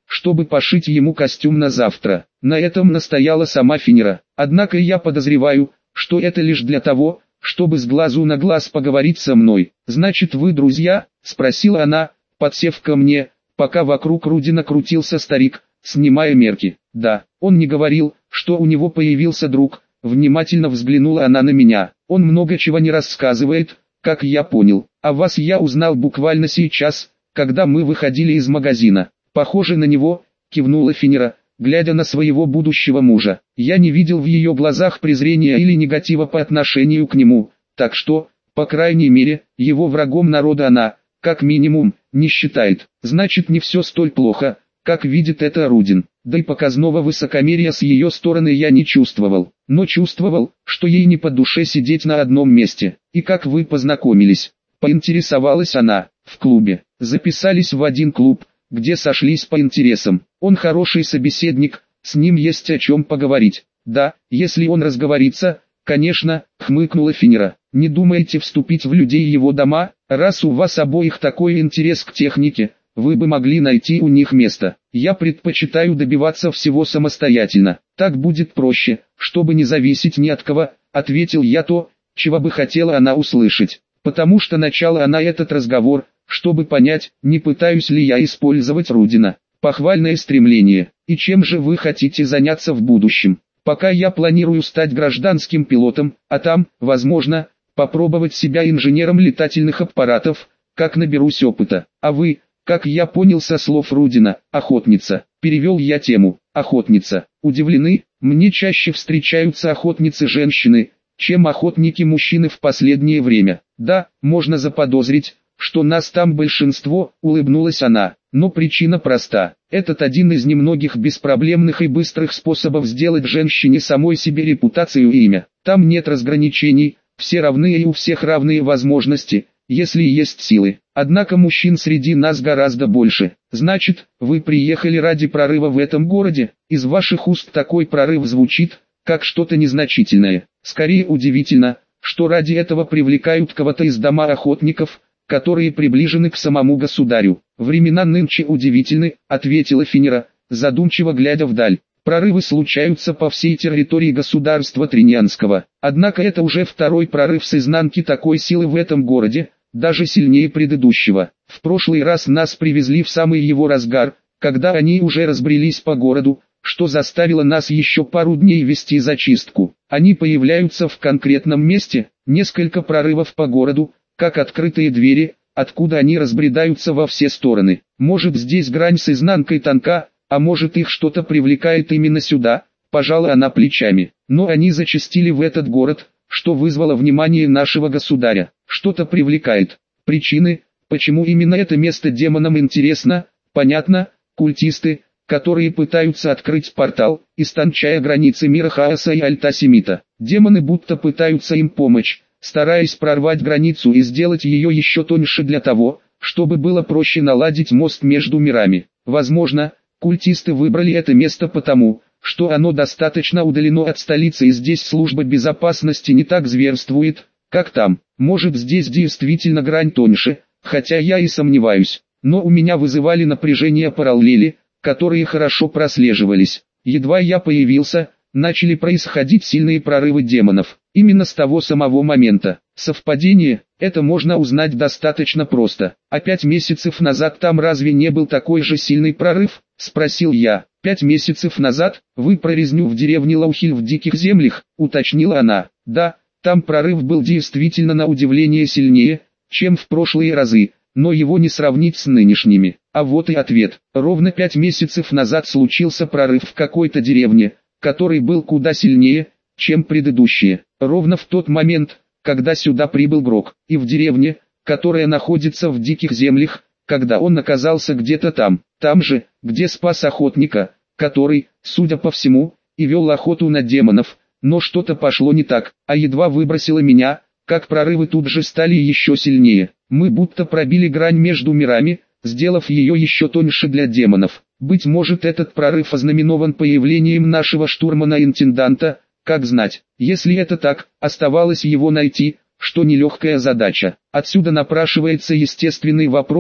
чтобы пошить ему костюм на завтра. На этом настояла сама Финира. Однако я подозреваю, что это лишь для того, чтобы с глазу на глаз поговорить со мной. «Значит, вы друзья?» – спросила она, подсев ко мне, пока вокруг Рудина крутился старик, снимая мерки. «Да, он не говорил, что у него появился друг», – внимательно взглянула она на меня. «Он много чего не рассказывает, как я понял. А вас я узнал буквально сейчас, когда мы выходили из магазина. Похоже на него», – кивнула Финира, глядя на своего будущего мужа. Я не видел в ее глазах презрения или негатива по отношению к нему, так что, по крайней мере, его врагом народа она, как минимум, не считает. Значит, не все столь плохо, как видит это Рудин. Да и показного высокомерия с ее стороны я не чувствовал. Но чувствовал, что ей не по душе сидеть на одном месте. «И как вы познакомились?» – поинтересовалась она. «В клубе. Записались в один клуб, где сошлись по интересам. Он хороший собеседник, с ним есть о чем поговорить». «Да, если он разговорится, конечно», — хмыкнула Финира. «Не думаете вступить в людей его дома? Раз у вас обоих такой интерес к технике, вы бы могли найти у них место. Я предпочитаю добиваться всего самостоятельно. Так будет проще, чтобы не зависеть ни от кого», — ответил я то, чего бы хотела она услышать. Потому что начала она этот разговор, чтобы понять, не пытаюсь ли я использовать Рудина. Похвальное стремление. «И чем же вы хотите заняться в будущем?» «Пока я планирую стать гражданским пилотом, а там, возможно, попробовать себя инженером летательных аппаратов, как наберусь опыта. А вы, как я понял со слов Рудина, охотница». Перевел я тему. «Охотница». Удивлены, мне чаще встречаются охотницы-женщины, чем охотники-мужчины в последнее время. «Да, можно заподозрить, что нас там большинство», — улыбнулась она. «Но причина проста. Этот один из немногих беспроблемных и быстрых способов сделать женщине самой себе репутацию и имя. Там нет разграничений, все равны и у всех равные возможности, если есть силы. Однако мужчин среди нас гораздо больше. Значит, вы приехали ради прорыва в этом городе?» Из ваших уст такой прорыв звучит, как что-то незначительное. Скорее удивительно, что ради этого привлекают кого-то из дома охотников, которые приближены к самому государю. «Времена нынче удивительны», — ответила Финира, задумчиво глядя вдаль. «Прорывы случаются по всей территории государства Триньянского. Однако это уже второй прорыв с изнанки такой силы в этом городе, даже сильнее предыдущего. В прошлый раз нас привезли в самый его разгар, когда они уже разбрелись по городу, что заставило нас еще пару дней вести зачистку. Они появляются в конкретном месте, несколько прорывов по городу, как открытые двери, откуда они разбредаются во все стороны. Может, здесь грань с изнанкой тонка, а может, их что-то привлекает именно сюда», — пожала она плечами. «Но они зачастили в этот город, что вызвало внимание нашего государя. Что-то привлекает. Причины, почему именно это место демонам интересно, понятно. Культисты, которые пытаются открыть портал, истончая границы мира хаоса и альтасемита. Демоны будто пытаются им помочь, стараясь прорвать границу и сделать ее еще тоньше для того, чтобы было проще наладить мост между мирами. Возможно, культисты выбрали это место потому, что оно достаточно удалено от столицы и здесь служба безопасности не так зверствует, как там. Может, здесь действительно грань тоньше, хотя я и сомневаюсь. Но у меня вызывали напряжение параллели, которые хорошо прослеживались. Едва я появился, начали происходить сильные прорывы демонов. Именно с того самого момента. Совпадение, это можно узнать достаточно просто. «А 5 месяцев назад там разве не был такой же сильный прорыв?» — спросил я. 5 месяцев назад, вы про резню в деревне Лаухиль в диких землях, уточнила она. «Да, там прорыв был действительно на удивление сильнее, чем в прошлые разы, но его не сравнить с нынешними». А вот и ответ. Ровно 5 месяцев назад случился прорыв в какой-то деревне, который был куда сильнее, чем предыдущие. Ровно в тот момент, когда сюда прибыл Грок, и в деревне, которая находится в диких землях, когда он оказался где-то там же, где спас охотника, который, судя по всему, и вел охоту на демонов, но что-то пошло не так, а едва выбросило меня, как прорывы тут же стали еще сильнее. Мы будто пробили грань между мирами, сделав ее еще тоньше для демонов. Быть может, этот прорыв ознаменован появлением нашего штурмана-интенданта, как знать. Если это так, оставалось его найти, что нелегкая задача. Отсюда напрашивается естественный вопрос,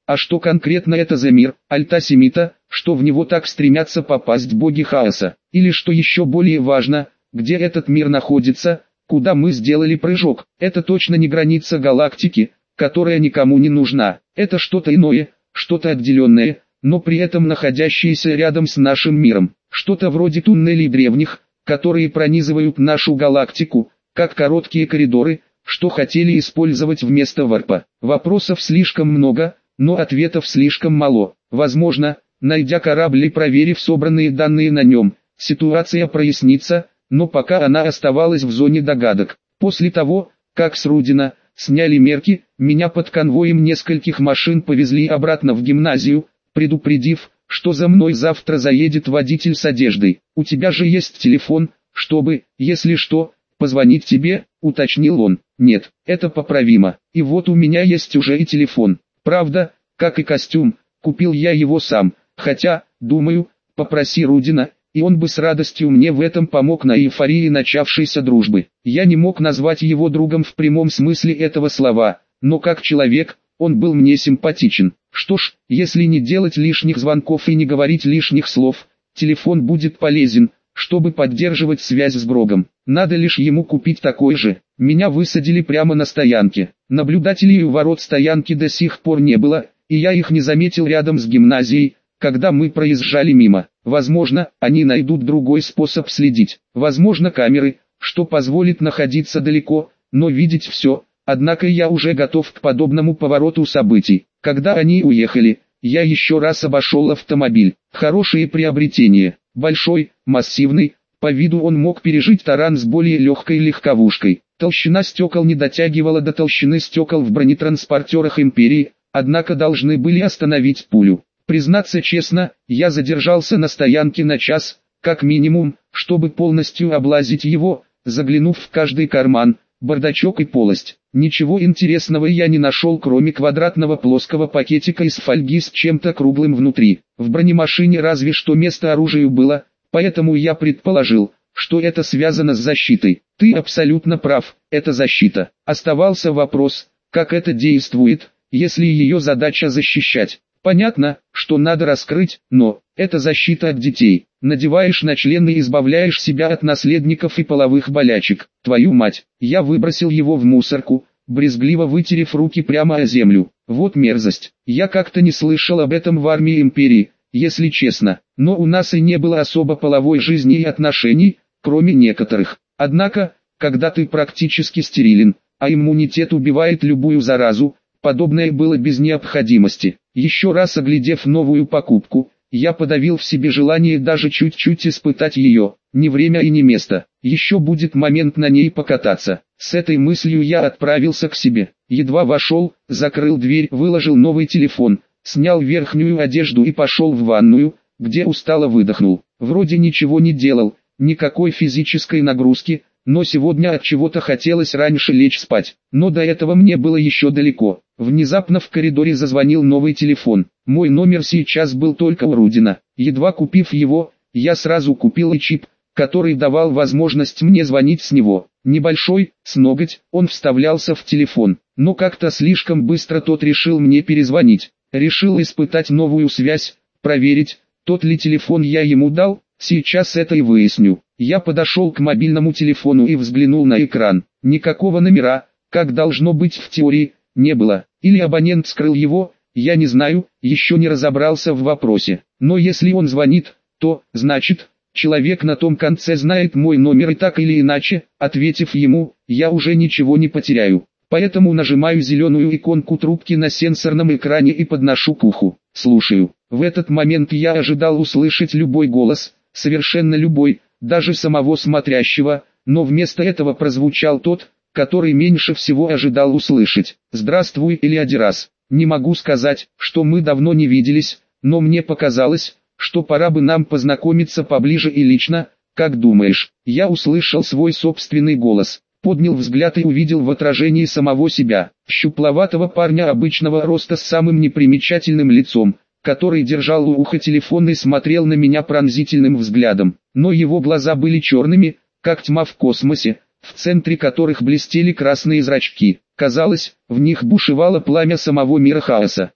А что конкретно это за мир, Альта-Семита, что в него так стремятся попасть боги хаоса? Или что еще более важно, где этот мир находится, куда мы сделали прыжок? Это точно не граница галактики, которая никому не нужна. Это что-то иное, что-то отделенное, но при этом находящееся рядом с нашим миром. Что-то вроде туннелей древних, которые пронизывают нашу галактику, как короткие коридоры, что хотели использовать вместо варпа. Вопросов слишком много, но ответов слишком мало. Возможно, найдя корабль и проверив собранные данные на нем, ситуация прояснится, но пока она оставалась в зоне догадок. После того, как с Рудина сняли мерки, меня под конвоем нескольких машин повезли обратно в гимназию, предупредив, что за мной завтра заедет водитель с одеждой. «У тебя же есть телефон, чтобы, если что, позвонить тебе», — уточнил он. «Нет, это поправимо. И вот у меня есть уже и телефон. Правда, как и костюм, купил я его сам, хотя, думаю, попроси Рудина, и он бы с радостью мне в этом помог на эйфории начавшейся дружбы». Я не мог назвать его другом в прямом смысле этого слова, но как человек, он был мне симпатичен. Что ж, если не делать лишних звонков и не говорить лишних слов, телефон будет полезен, чтобы поддерживать связь с Брогом. Надо лишь ему купить такой же. Меня высадили прямо на стоянке. Наблюдателей у ворот стоянки до сих пор не было, и я их не заметил рядом с гимназией, когда мы проезжали мимо. Возможно, они найдут другой способ следить. Возможно, камеры, что позволит находиться далеко, но видеть все. Однако я уже готов к подобному повороту событий. Когда они уехали, я еще раз обошел автомобиль. Хорошее приобретение. Большой, массивный, по виду он мог пережить таран с более легкой легковушкой. Толщина стекол не дотягивала до толщины стекол в бронетранспортерах Империи, однако должны были остановить пулю. Признаться честно, я задержался на стоянке на час, как минимум, чтобы полностью облазить его, заглянув в каждый карман, бардачок и полость. Ничего интересного я не нашел, кроме квадратного плоского пакетика из фольги с чем-то круглым внутри. В бронемашине разве что место оружию было, поэтому я предположил, что это связано с защитой. Ты абсолютно прав, это защита. Оставался вопрос, как это действует, если ее задача защищать. Понятно, что надо раскрыть, но это защита от детей. Надеваешь на член и избавляешь себя от наследников и половых болячек. Твою мать, я выбросил его в мусорку, брезгливо вытерев руки прямо о землю. Вот мерзость. Я как-то не слышал об этом в армии Империи, если честно. Но у нас и не было особо половой жизни и отношений, кроме некоторых. Однако, когда ты практически стерилен, а иммунитет убивает любую заразу, подобное было без необходимости. Еще раз оглядев новую покупку, я подавил в себе желание даже чуть-чуть испытать ее. Не время и не место. Еще будет момент на ней покататься. С этой мыслью я отправился к себе. Едва вошел, закрыл дверь, выложил новый телефон, снял верхнюю одежду и пошел в ванную, где устало выдохнул. Вроде ничего не делал, никакой физической нагрузки, но сегодня от чего-то хотелось раньше лечь спать. Но до этого мне было еще далеко. Внезапно в коридоре зазвонил новый телефон. Мой номер сейчас был только у Рудина. Едва купив его, я сразу купил и чип, который давал возможность мне звонить с него. Небольшой, с ноготь, он вставлялся в телефон. Но как-то слишком быстро тот решил мне перезвонить. Решил испытать новую связь, проверить, тот ли телефон я ему дал. Сейчас это и выясню. Я подошел к мобильному телефону и взглянул на экран. Никакого номера, как должно быть в теории, не было. Или абонент скрыл его, я не знаю, еще не разобрался в вопросе. Но если он звонит, то, значит, человек на том конце знает мой номер и так или иначе, ответив ему, я уже ничего не потеряю. Поэтому нажимаю зеленую иконку трубки на сенсорном экране и подношу к уху. Слушаю. В этот момент я ожидал услышать любой голос, совершенно любой, даже самого смотрящего, но вместо этого прозвучал тот, который меньше всего ожидал услышать. «Здравствуй, Элиадирас. Не могу сказать, что мы давно не виделись, но мне показалось, что пора бы нам познакомиться поближе и лично, как думаешь?» Я услышал свой собственный голос, поднял взгляд и увидел в отражении самого себя, щупловатого парня обычного роста с самым непримечательным лицом, который держал у уха телефон и смотрел на меня пронзительным взглядом, но его глаза были черными, как тьма в космосе, в центре которых блестели красные зрачки. Казалось, в них бушевало пламя самого мира хаоса.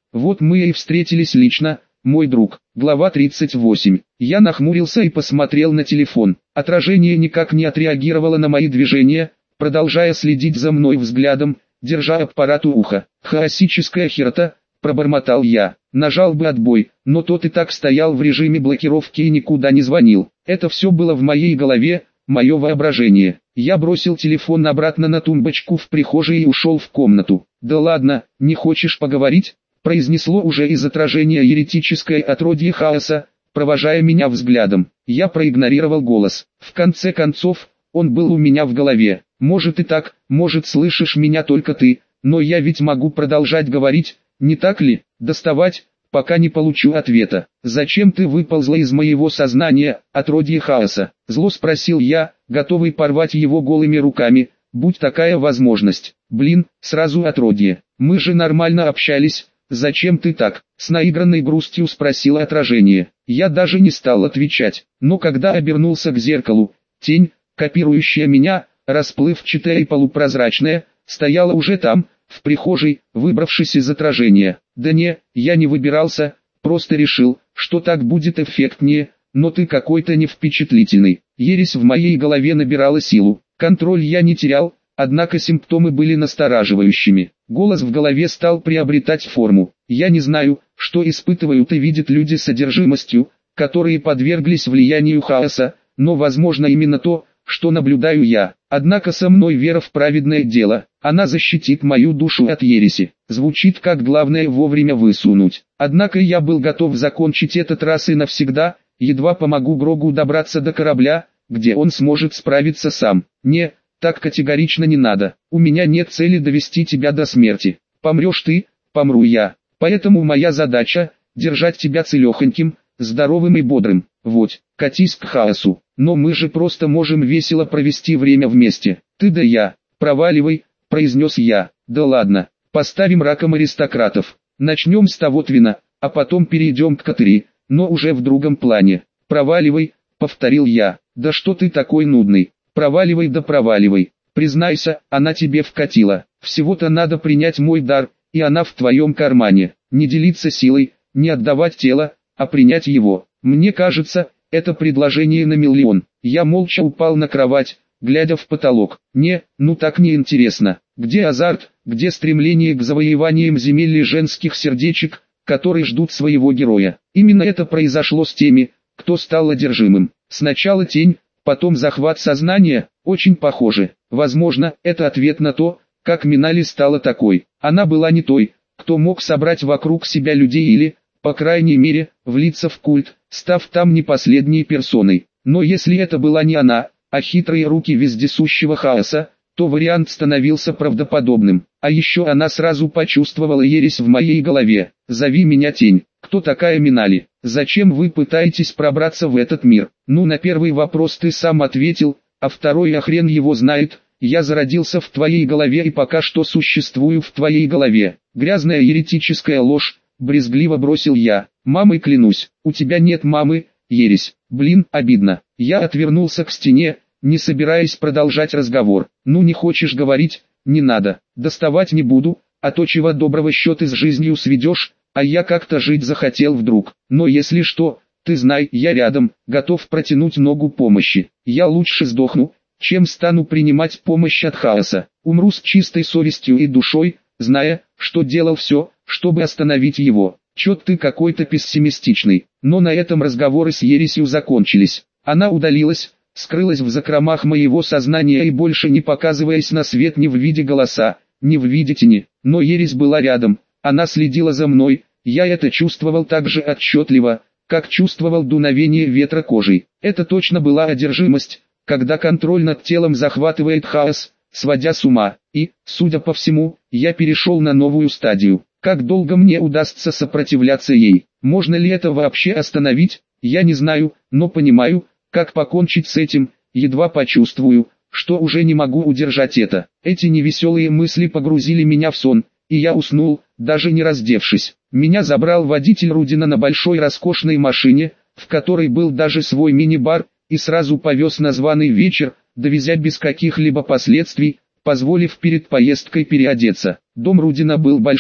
Вот мы и встретились лично, мой друг. Глава 38. Я нахмурился и посмотрел на телефон. Отражение никак не отреагировало на мои движения, продолжая следить за мной взглядом, держа аппарат у уха. «Хаосическая херта», — пробормотал я. Нажал бы отбой, но тот и так стоял в режиме блокировки и никуда не звонил. Это все было в моей голове, мое воображение. Я бросил телефон обратно на тумбочку в прихожей и ушел в комнату. «Да ладно, не хочешь поговорить?» — произнесло уже из отражения еретическое отродье хаоса, провожая меня взглядом. Я проигнорировал голос. В конце концов, он был у меня в голове. Может и так, может слышишь меня только ты, но я ведь могу продолжать говорить, не так ли? Доставать, пока не получу ответа. «Зачем ты выползла из моего сознания, отродье хаоса?» Зло спросил я, готовый порвать его голыми руками, будь такая возможность. «Блин, сразу отродье. Мы же нормально общались, зачем ты так?» С наигранной грустью спросило отражение. Я даже не стал отвечать, но когда обернулся к зеркалу, тень, копирующая меня, расплывчатая и полупрозрачная, стояла уже там, в прихожей, выбравшись из отражения. «Да не, я не выбирался, просто решил, что так будет эффектнее, но ты какой-то невпечатлительный». Ересь в моей голове набирала силу. Контроль я не терял, однако симптомы были настораживающими. Голос в голове стал приобретать форму. «Я не знаю, что испытывают и видят люди с одержимостью, которые подверглись влиянию хаоса, но возможно именно то, что наблюдаю я. Однако со мной вера в праведное дело, она защитит мою душу от ереси». Звучит как главное вовремя высунуть. Однако я был готов закончить этот раз и навсегда, едва помогу Грогу добраться до корабля, где он сможет справиться сам. «Не, так категорично не надо. У меня нет цели довести тебя до смерти. Помрешь ты, помру я. Поэтому моя задача – держать тебя целехоньким, здоровым и бодрым. Вот, катись к хаосу. Но мы же просто можем весело провести время вместе. Ты да я. Проваливай», – произнес я. «Да ладно, поставим раком аристократов. Начнем с того твина, а потом перейдем к Катери, но уже в другом плане. Проваливай», – повторил я. «Да что ты такой нудный? Проваливай да проваливай. Признайся, она тебе вкатила. Всего-то надо принять мой дар, и она в твоем кармане. Не делиться силой, не отдавать тело, а принять его. Мне кажется, это предложение на миллион». Я молча упал на кровать, глядя в потолок. «Не, ну так не интересно. Где азарт, где стремление к завоеваниям земель и женских сердечек, которые ждут своего героя?» Именно это произошло с теми, кто стал одержимым. Сначала тень, потом захват сознания, очень похоже. Возможно, это ответ на то, как Минали стала такой. Она была не той, кто мог собрать вокруг себя людей или, по крайней мере, влиться в культ, став там не последней персоной. Но если это была не она, а хитрые руки вездесущего хаоса, то вариант становился правдоподобным. А еще она сразу почувствовала ересь в моей голове. «Зови меня тень. Кто такая Минали? Зачем вы пытаетесь пробраться в этот мир?» Ну, на первый вопрос ты сам ответил, а второй а хрен его знает. Я зародился в твоей голове и пока что существую в твоей голове. Грязная еретическая ложь, брезгливо бросил я. «Мамой клянусь, у тебя нет мамы, ересь». Блин, обидно. Я отвернулся к стене, не собираясь продолжать разговор. «Ну не хочешь говорить, не надо. Доставать не буду, а то чего доброго счеты с жизнью сведешь, а я как-то жить захотел вдруг. Но если что, ты знай, я рядом, готов протянуть ногу помощи. Я лучше сдохну, чем стану принимать помощь от хаоса. Умру с чистой совестью и душой, зная, что делал все, чтобы остановить его». «Чё ты какой-то пессимистичный». Но на этом разговоры с ересью закончились. Она удалилась, скрылась в закромах моего сознания и больше не показываясь на свет ни в виде голоса, ни в виде тени. Но ересь была рядом, она следила за мной, я это чувствовал так же отчетливо, как чувствовал дуновение ветра кожей. Это точно была одержимость, когда контроль над телом захватывает хаос, сводя с ума. И, судя по всему, я перешел на новую стадию. Как долго мне удастся сопротивляться ей? Можно ли это вообще остановить? Я не знаю, но понимаю, как покончить с этим, едва почувствую, что уже не могу удержать это. Эти невеселые мысли погрузили меня в сон, и я уснул, даже не раздевшись. Меня забрал водитель Рудина на большой роскошной машине, в которой был даже свой мини-бар, и сразу повез на званый вечер, довезя без каких-либо последствий, позволив перед поездкой переодеться. Дом Рудина был большим.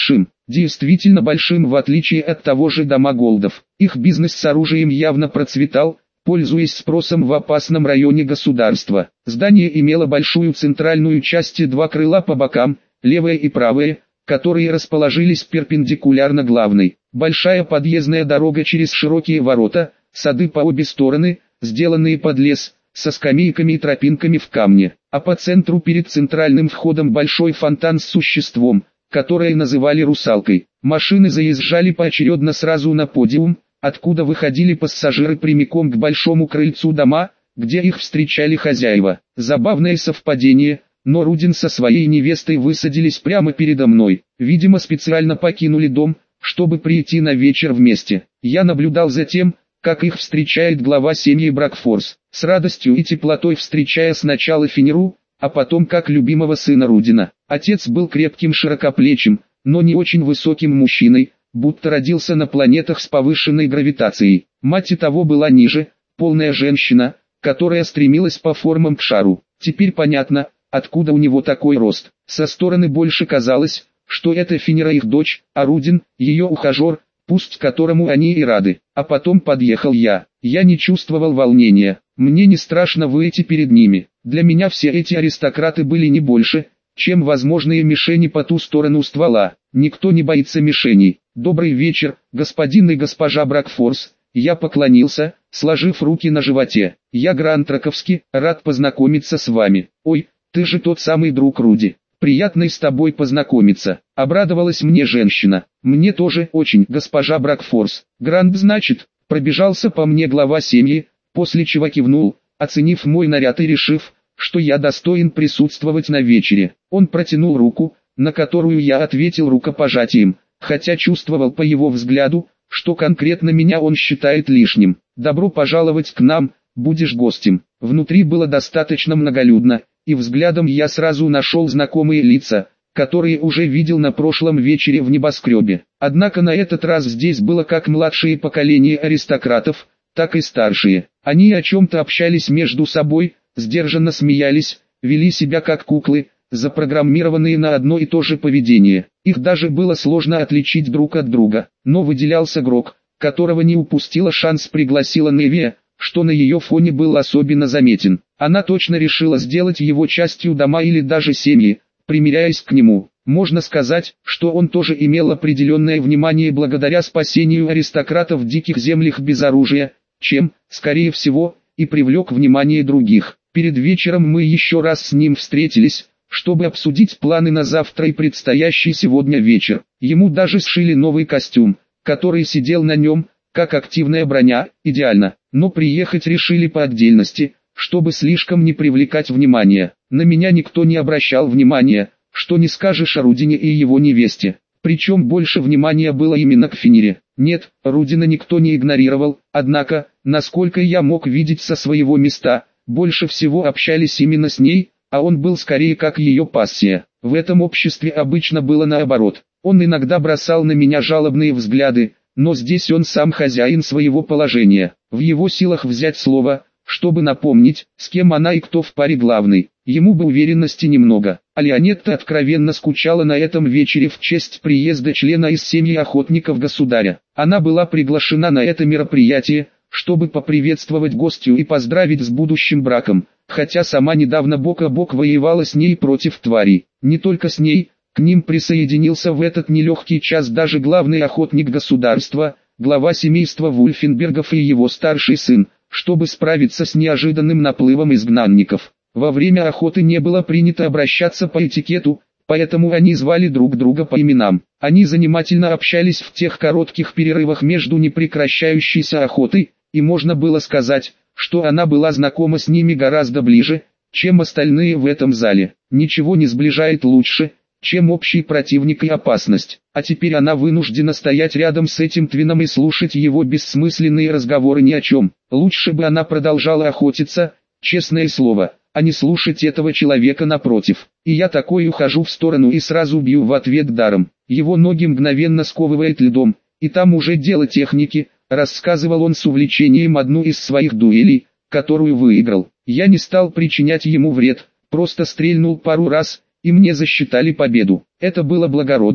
действительно большим в отличие от того же дома Голдов. Их бизнес с оружием явно процветал, пользуясь спросом в опасном районе государства. Здание имело большую центральную часть и два крыла по бокам, левое и правое, которые расположились перпендикулярно главной. Большая подъездная дорога через широкие ворота, сады по обе стороны, сделанные под лес, со скамейками и тропинками в камне. А по центру перед центральным входом большой фонтан с существом, которое называли русалкой. Машины заезжали поочередно сразу на подиум, откуда выходили пассажиры прямиком к большому крыльцу дома, где их встречали хозяева. Забавное совпадение, но Рудин со своей невестой высадились прямо передо мной. Видимо, специально покинули дом, чтобы прийти на вечер вместе. Я наблюдал за тем, как их встречает глава семьи Бракфорс, с радостью и теплотой встречая сначала Фенеру, а потом как любимого сына Рудина. Отец был крепким широкоплечим, но не очень высоким мужчиной, будто родился на планетах с повышенной гравитацией. Мать и того была ниже, полная женщина, которая стремилась по формам к шару. Теперь понятно, откуда у него такой рост. Со стороны больше казалось, что это Фенера их дочь, а Рудин – ее ухажер, пусть которому они и рады. А потом подъехал я. Я не чувствовал волнения. Мне не страшно выйти перед ними. Для меня все эти аристократы были не больше, чем возможные мишени по ту сторону ствола. Никто не боится мишеней. «Добрый вечер, господин и госпожа Бракфорс». Я поклонился, сложив руки на животе. «Я Грант Раковский, рад познакомиться с вами». «Ой, ты же тот самый друг Руди. Приятно с тобой познакомиться», — обрадовалась мне женщина. «Мне тоже очень, госпожа Бракфорс». «Грант, значит?» — пробежался по мне глава семьи, после чего кивнул, оценив мой наряд и решив, что я достоин присутствовать на вечере. Он протянул руку, на которую я ответил рукопожатием, хотя чувствовал по его взгляду, что конкретно меня он считает лишним. «Добро пожаловать к нам, будешь гостем». Внутри было достаточно многолюдно, и взглядом я сразу нашел знакомые лица, которые уже видел на прошлом вечере в небоскребе. Однако на этот раз здесь было как младшее поколение аристократов, так и старшие. Они о чем-то общались между собой, сдержанно смеялись, вели себя как куклы, запрограммированные на одно и то же поведение. Их даже было сложно отличить друг от друга. Но выделялся Грок, которого не упустила шанс пригласила Невия, что на ее фоне был особенно заметен. Она точно решила сделать его частью дома или даже семьи, примиряясь к нему. Можно сказать, что он тоже имел определенное внимание благодаря спасению аристократов в диких землях без оружия, чем, скорее всего, и привлек внимание других. Перед вечером мы еще раз с ним встретились, чтобы обсудить планы на завтра и предстоящий сегодня вечер. Ему даже сшили новый костюм, который сидел на нем, как активная броня, идеально. Но приехать решили по отдельности, чтобы слишком не привлекать внимания. На меня никто не обращал внимания, что не скажешь о Рудине и его невесте. Причем больше внимания было именно к Фенере. Нет, Рудина никто не игнорировал, однако, насколько я мог видеть со своего места, больше всего общались именно с ней, а он был скорее как ее пассия. В этом обществе обычно было наоборот. Он иногда бросал на меня жалобные взгляды, но здесь он сам хозяин своего положения. В его силах взять слово, чтобы напомнить, с кем она и кто в паре главный. Ему бы уверенности немного. А Леонетта откровенно скучала на этом вечере в честь приезда члена из семьи охотников государя. Она была приглашена на это мероприятие, чтобы поприветствовать гостью и поздравить с будущим браком, хотя сама недавно бок о бок воевала с ней против тварей. Не только с ней, к ним присоединился в этот нелегкий час даже главный охотник государства, глава семейства Вульфенбергов и его старший сын, чтобы справиться с неожиданным наплывом изгнанников. Во время охоты не было принято обращаться по этикету, поэтому они звали друг друга по именам. Они занимательно общались в тех коротких перерывах между непрекращающейся охотой, и можно было сказать, что она была знакома с ними гораздо ближе, чем остальные в этом зале. Ничего не сближает лучше, чем общий противник и опасность. А теперь она вынуждена стоять рядом с этим твином и слушать его бессмысленные разговоры ни о чем. Лучше бы она продолжала охотиться, честное слово, а не слушать этого человека напротив. И я такой ухожу в сторону и сразу бью в ответ даром. Его ноги мгновенно сковывает льдом, и там уже дело техники. Рассказывал он с увлечением одну из своих дуэлей, которую выиграл. Я не стал причинять ему вред, просто стрельнул пару раз, и мне засчитали победу. Это было благородно,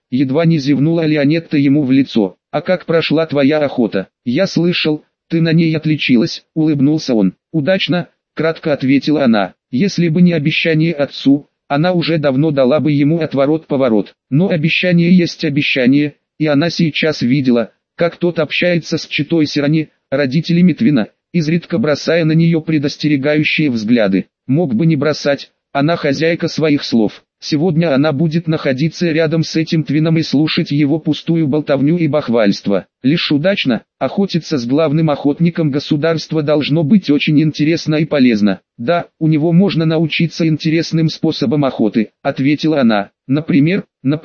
едва не зевнула Леонетта ему в лицо. «А как прошла твоя охота? Я слышал, ты на ней отличилась», — улыбнулся он. «Удачно», — кратко ответила она. «Если бы не обещание отцу, она уже давно дала бы ему отворот-поворот. Но обещание есть обещание, и она сейчас видела, как тот общается с читой Сирани, родителями Твина, изредка бросая на нее предостерегающие взгляды. Мог бы не бросать, она хозяйка своих слов. Сегодня она будет находиться рядом с этим Твином и слушать его пустую болтовню и бахвальство. Лишь удачно, охотиться с главным охотником государства должно быть очень интересно и полезно. «Да, у него можно научиться интересным способам охоты», — ответила она. Например,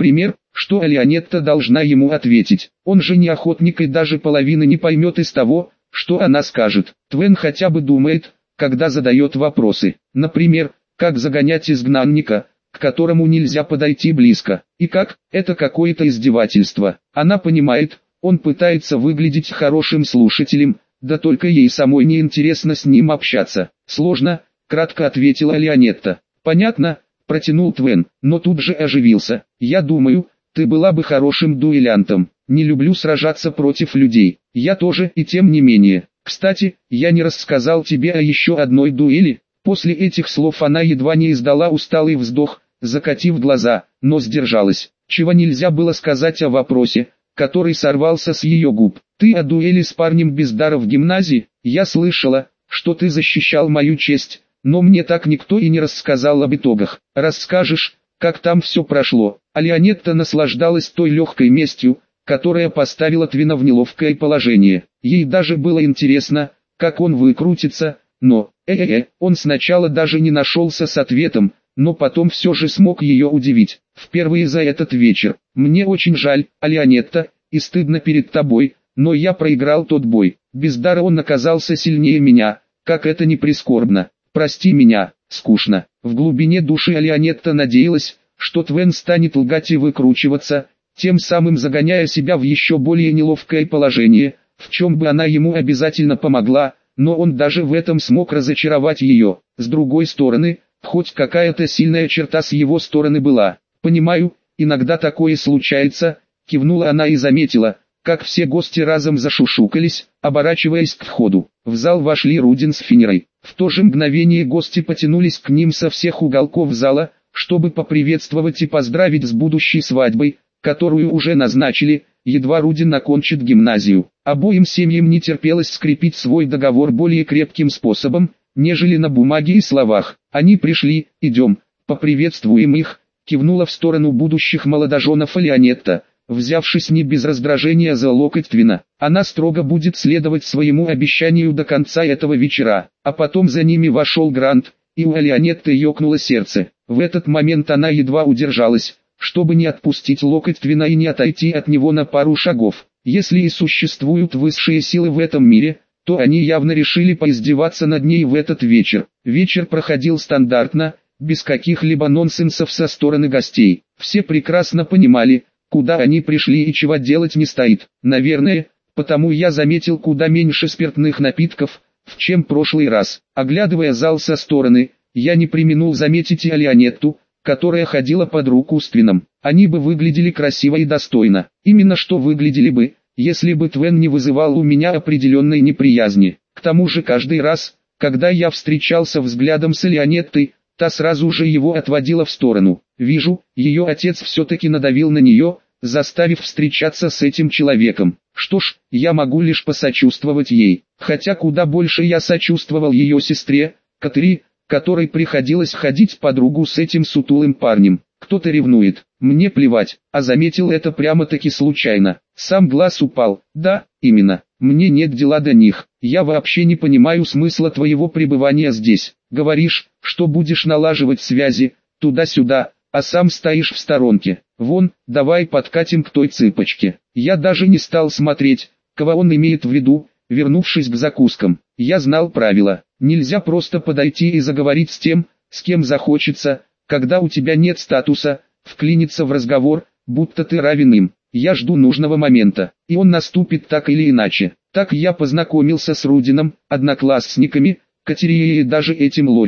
что Леонетта должна ему ответить? Он же не охотник и даже половины не поймет из того, что она скажет. Твен хотя бы думает, когда задает вопросы. Например, как загонять изгнанника, к которому нельзя подойти близко. И как, это какое-то издевательство. Она понимает, он пытается выглядеть хорошим слушателем, да только ей самой не интересно с ним общаться. «Сложно», — кратко ответила Леонетта. «Понятно», — протянул Твен, но тут же оживился. «Я думаю, ты была бы хорошим дуэлянтом. Не люблю сражаться против людей. Я тоже, и тем не менее. Кстати, я не рассказал тебе о еще одной дуэли». После этих слов она едва не издала усталый вздох, закатив глаза, но сдержалась. Чего нельзя было сказать о вопросе, который сорвался с ее губ. «Ты о дуэли с парнем без дара в гимназии? Я слышала, что ты защищал мою честь, но мне так никто и не рассказал об итогах. Расскажешь, как там все прошло?» А Леонетта наслаждалась той легкой местью, которая поставила Твина в неловкое положение. Ей даже было интересно, как он выкрутится, но, он сначала даже не нашелся с ответом, но потом все же смог ее удивить. «Впервые за этот вечер. Мне очень жаль, Леонетта, и стыдно перед тобой, но я проиграл тот бой. Без дара он оказался сильнее меня, как это ни прискорбно. Прости меня, скучно». В глубине души Леонетта надеялась, что Твен станет лгать и выкручиваться, тем самым загоняя себя в еще более неловкое положение, в чем бы она ему обязательно помогла, но он даже в этом смог разочаровать ее. С другой стороны, хоть какая-то сильная черта с его стороны была. «Понимаю, иногда такое случается», — кивнула она и заметила, как все гости разом зашушукались, оборачиваясь к входу. В зал вошли Рудин с Финерой. В то же мгновение гости потянулись к ним со всех уголков зала, чтобы поприветствовать и поздравить с будущей свадьбой, которую уже назначили, едва Рудин окончит гимназию. Обоим семьям не терпелось скрепить свой договор более крепким способом, нежели на бумаге и словах. «Они пришли, идем, поприветствуем их», — кивнула в сторону будущих молодоженов Леонетта, взявшись не без раздражения за локоть Твина. Она строго будет следовать своему обещанию до конца этого вечера. А потом за ними вошел Грант, и у Леонетты ёкнуло сердце. В этот момент она едва удержалась, чтобы не отпустить локоть Твина и не отойти от него на пару шагов. Если и существуют высшие силы в этом мире, то они явно решили поиздеваться над ней в этот вечер. Вечер проходил стандартно, без каких-либо нонсенсов со стороны гостей. Все прекрасно понимали, куда они пришли и чего делать не стоит. Наверное, потому я заметил куда меньше спиртных напитков, чем в прошлый раз. Оглядывая зал со стороны, я не преминул заметить и Леонетту, которая ходила под руку с Твином. Они бы выглядели красиво и достойно. Именно что выглядели бы, если бы Твен не вызывал у меня определенной неприязни. К тому же каждый раз, когда я встречался взглядом с Леонеттой, та сразу же его отводила в сторону. Вижу, ее отец все-таки надавил на нее, заставив встречаться с этим человеком. Что ж, я могу лишь посочувствовать ей. Хотя куда больше я сочувствовал ее сестре, Катери, которой приходилось ходить под руку с этим сутулым парнем. Кто-то ревнует, мне плевать, а заметил это прямо-таки случайно. Сам глаз упал, да, именно, мне нет дела до них. Я вообще не понимаю смысла твоего пребывания здесь. Говоришь, что будешь налаживать связи, туда-сюда, а сам стоишь в сторонке. Вон, давай подкатим к той цыпочке. Я даже не стал смотреть, кого он имеет в виду, вернувшись к закускам. Я знал правила, нельзя просто подойти и заговорить с тем, с кем захочется, когда у тебя нет статуса, вклиниться в разговор, будто ты равен им. Я жду нужного момента, и он наступит так или иначе. Так я познакомился с Рудином, одноклассниками, Катерией и даже этим Лори.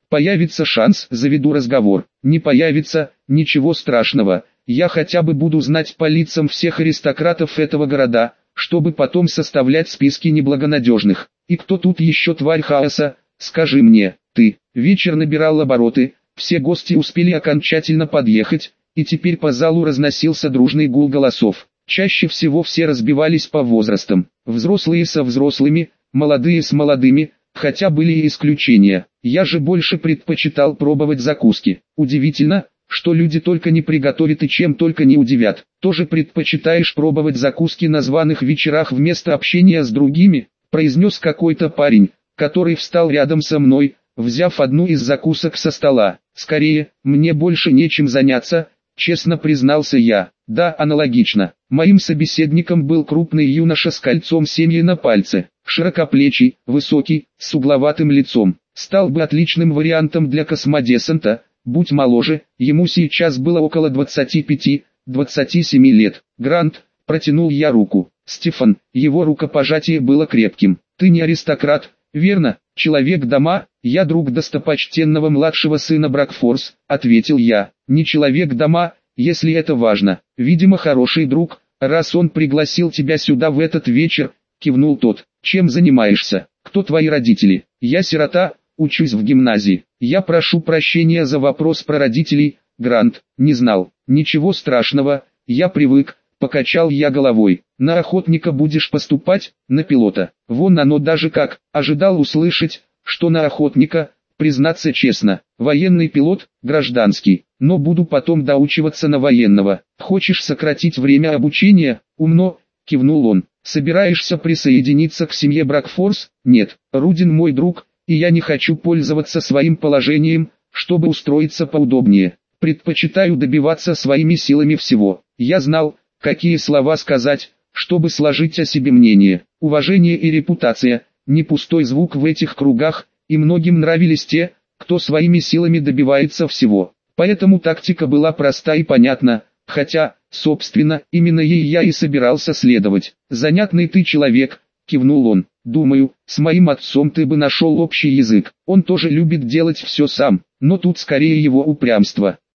Появится шанс, заведу разговор. Не появится, ничего страшного. Я хотя бы буду знать по лицам всех аристократов этого города, чтобы потом составлять списки неблагонадежных. И кто тут еще тварь хаоса, скажи мне, ты. Вечер набирал обороты, все гости успели окончательно подъехать, и теперь по залу разносился дружный гул голосов. Чаще всего все разбивались по возрастам, взрослые со взрослыми, молодые с молодыми, хотя были и исключения. Я же больше предпочитал пробовать закуски. Удивительно, что люди только не приготовят и чем только не удивят. Тоже предпочитаешь пробовать закуски на званых вечерах вместо общения с другими, произнес какой-то парень, который встал рядом со мной, взяв одну из закусок со стола. Скорее, мне больше нечем заняться, честно признался я. Да, аналогично. Моим собеседником был крупный юноша с кольцом семьи на пальце, широкоплечий, высокий, с угловатым лицом. Стал бы отличным вариантом для космодесанта, будь моложе, ему сейчас было около 25-27 лет. Грант, протянул я руку. Стефан, его рукопожатие было крепким. Ты не аристократ, верно? Человек дома, я друг достопочтенного младшего сына Бракфорс, ответил я. Не человек дома, если это важно. Видимо, хороший друг, раз он пригласил тебя сюда в этот вечер, кивнул тот. Чем занимаешься? Кто твои родители? Я сирота, учусь в гимназии. Я прошу прощения за вопрос про родителей, Грант, не знал. Ничего страшного, я привык, покачал я головой. На охотника будешь поступать, на пилота. Вон оно даже как, ожидал услышать, что на охотника, признаться честно, военный пилот, гражданский, но буду потом доучиваться на военного. Хочешь сократить время обучения? Умно, кивнул он. Собираешься присоединиться к семье Бракфорс? Нет, Рудин мой друг, и я не хочу пользоваться своим положением, чтобы устроиться поудобнее. Предпочитаю добиваться своими силами всего. Я знал, какие слова сказать, чтобы сложить о себе мнение. Уважение и репутация, не пустой звук в этих кругах, и многим нравились те, кто своими силами добивается всего. Поэтому тактика была проста и понятна, хотя, собственно, именно ей я и собирался следовать. «Занятный ты человек», — кивнул он. «Думаю, с моим отцом ты бы нашел общий язык. Он тоже любит делать все сам, но тут скорее его упрямство.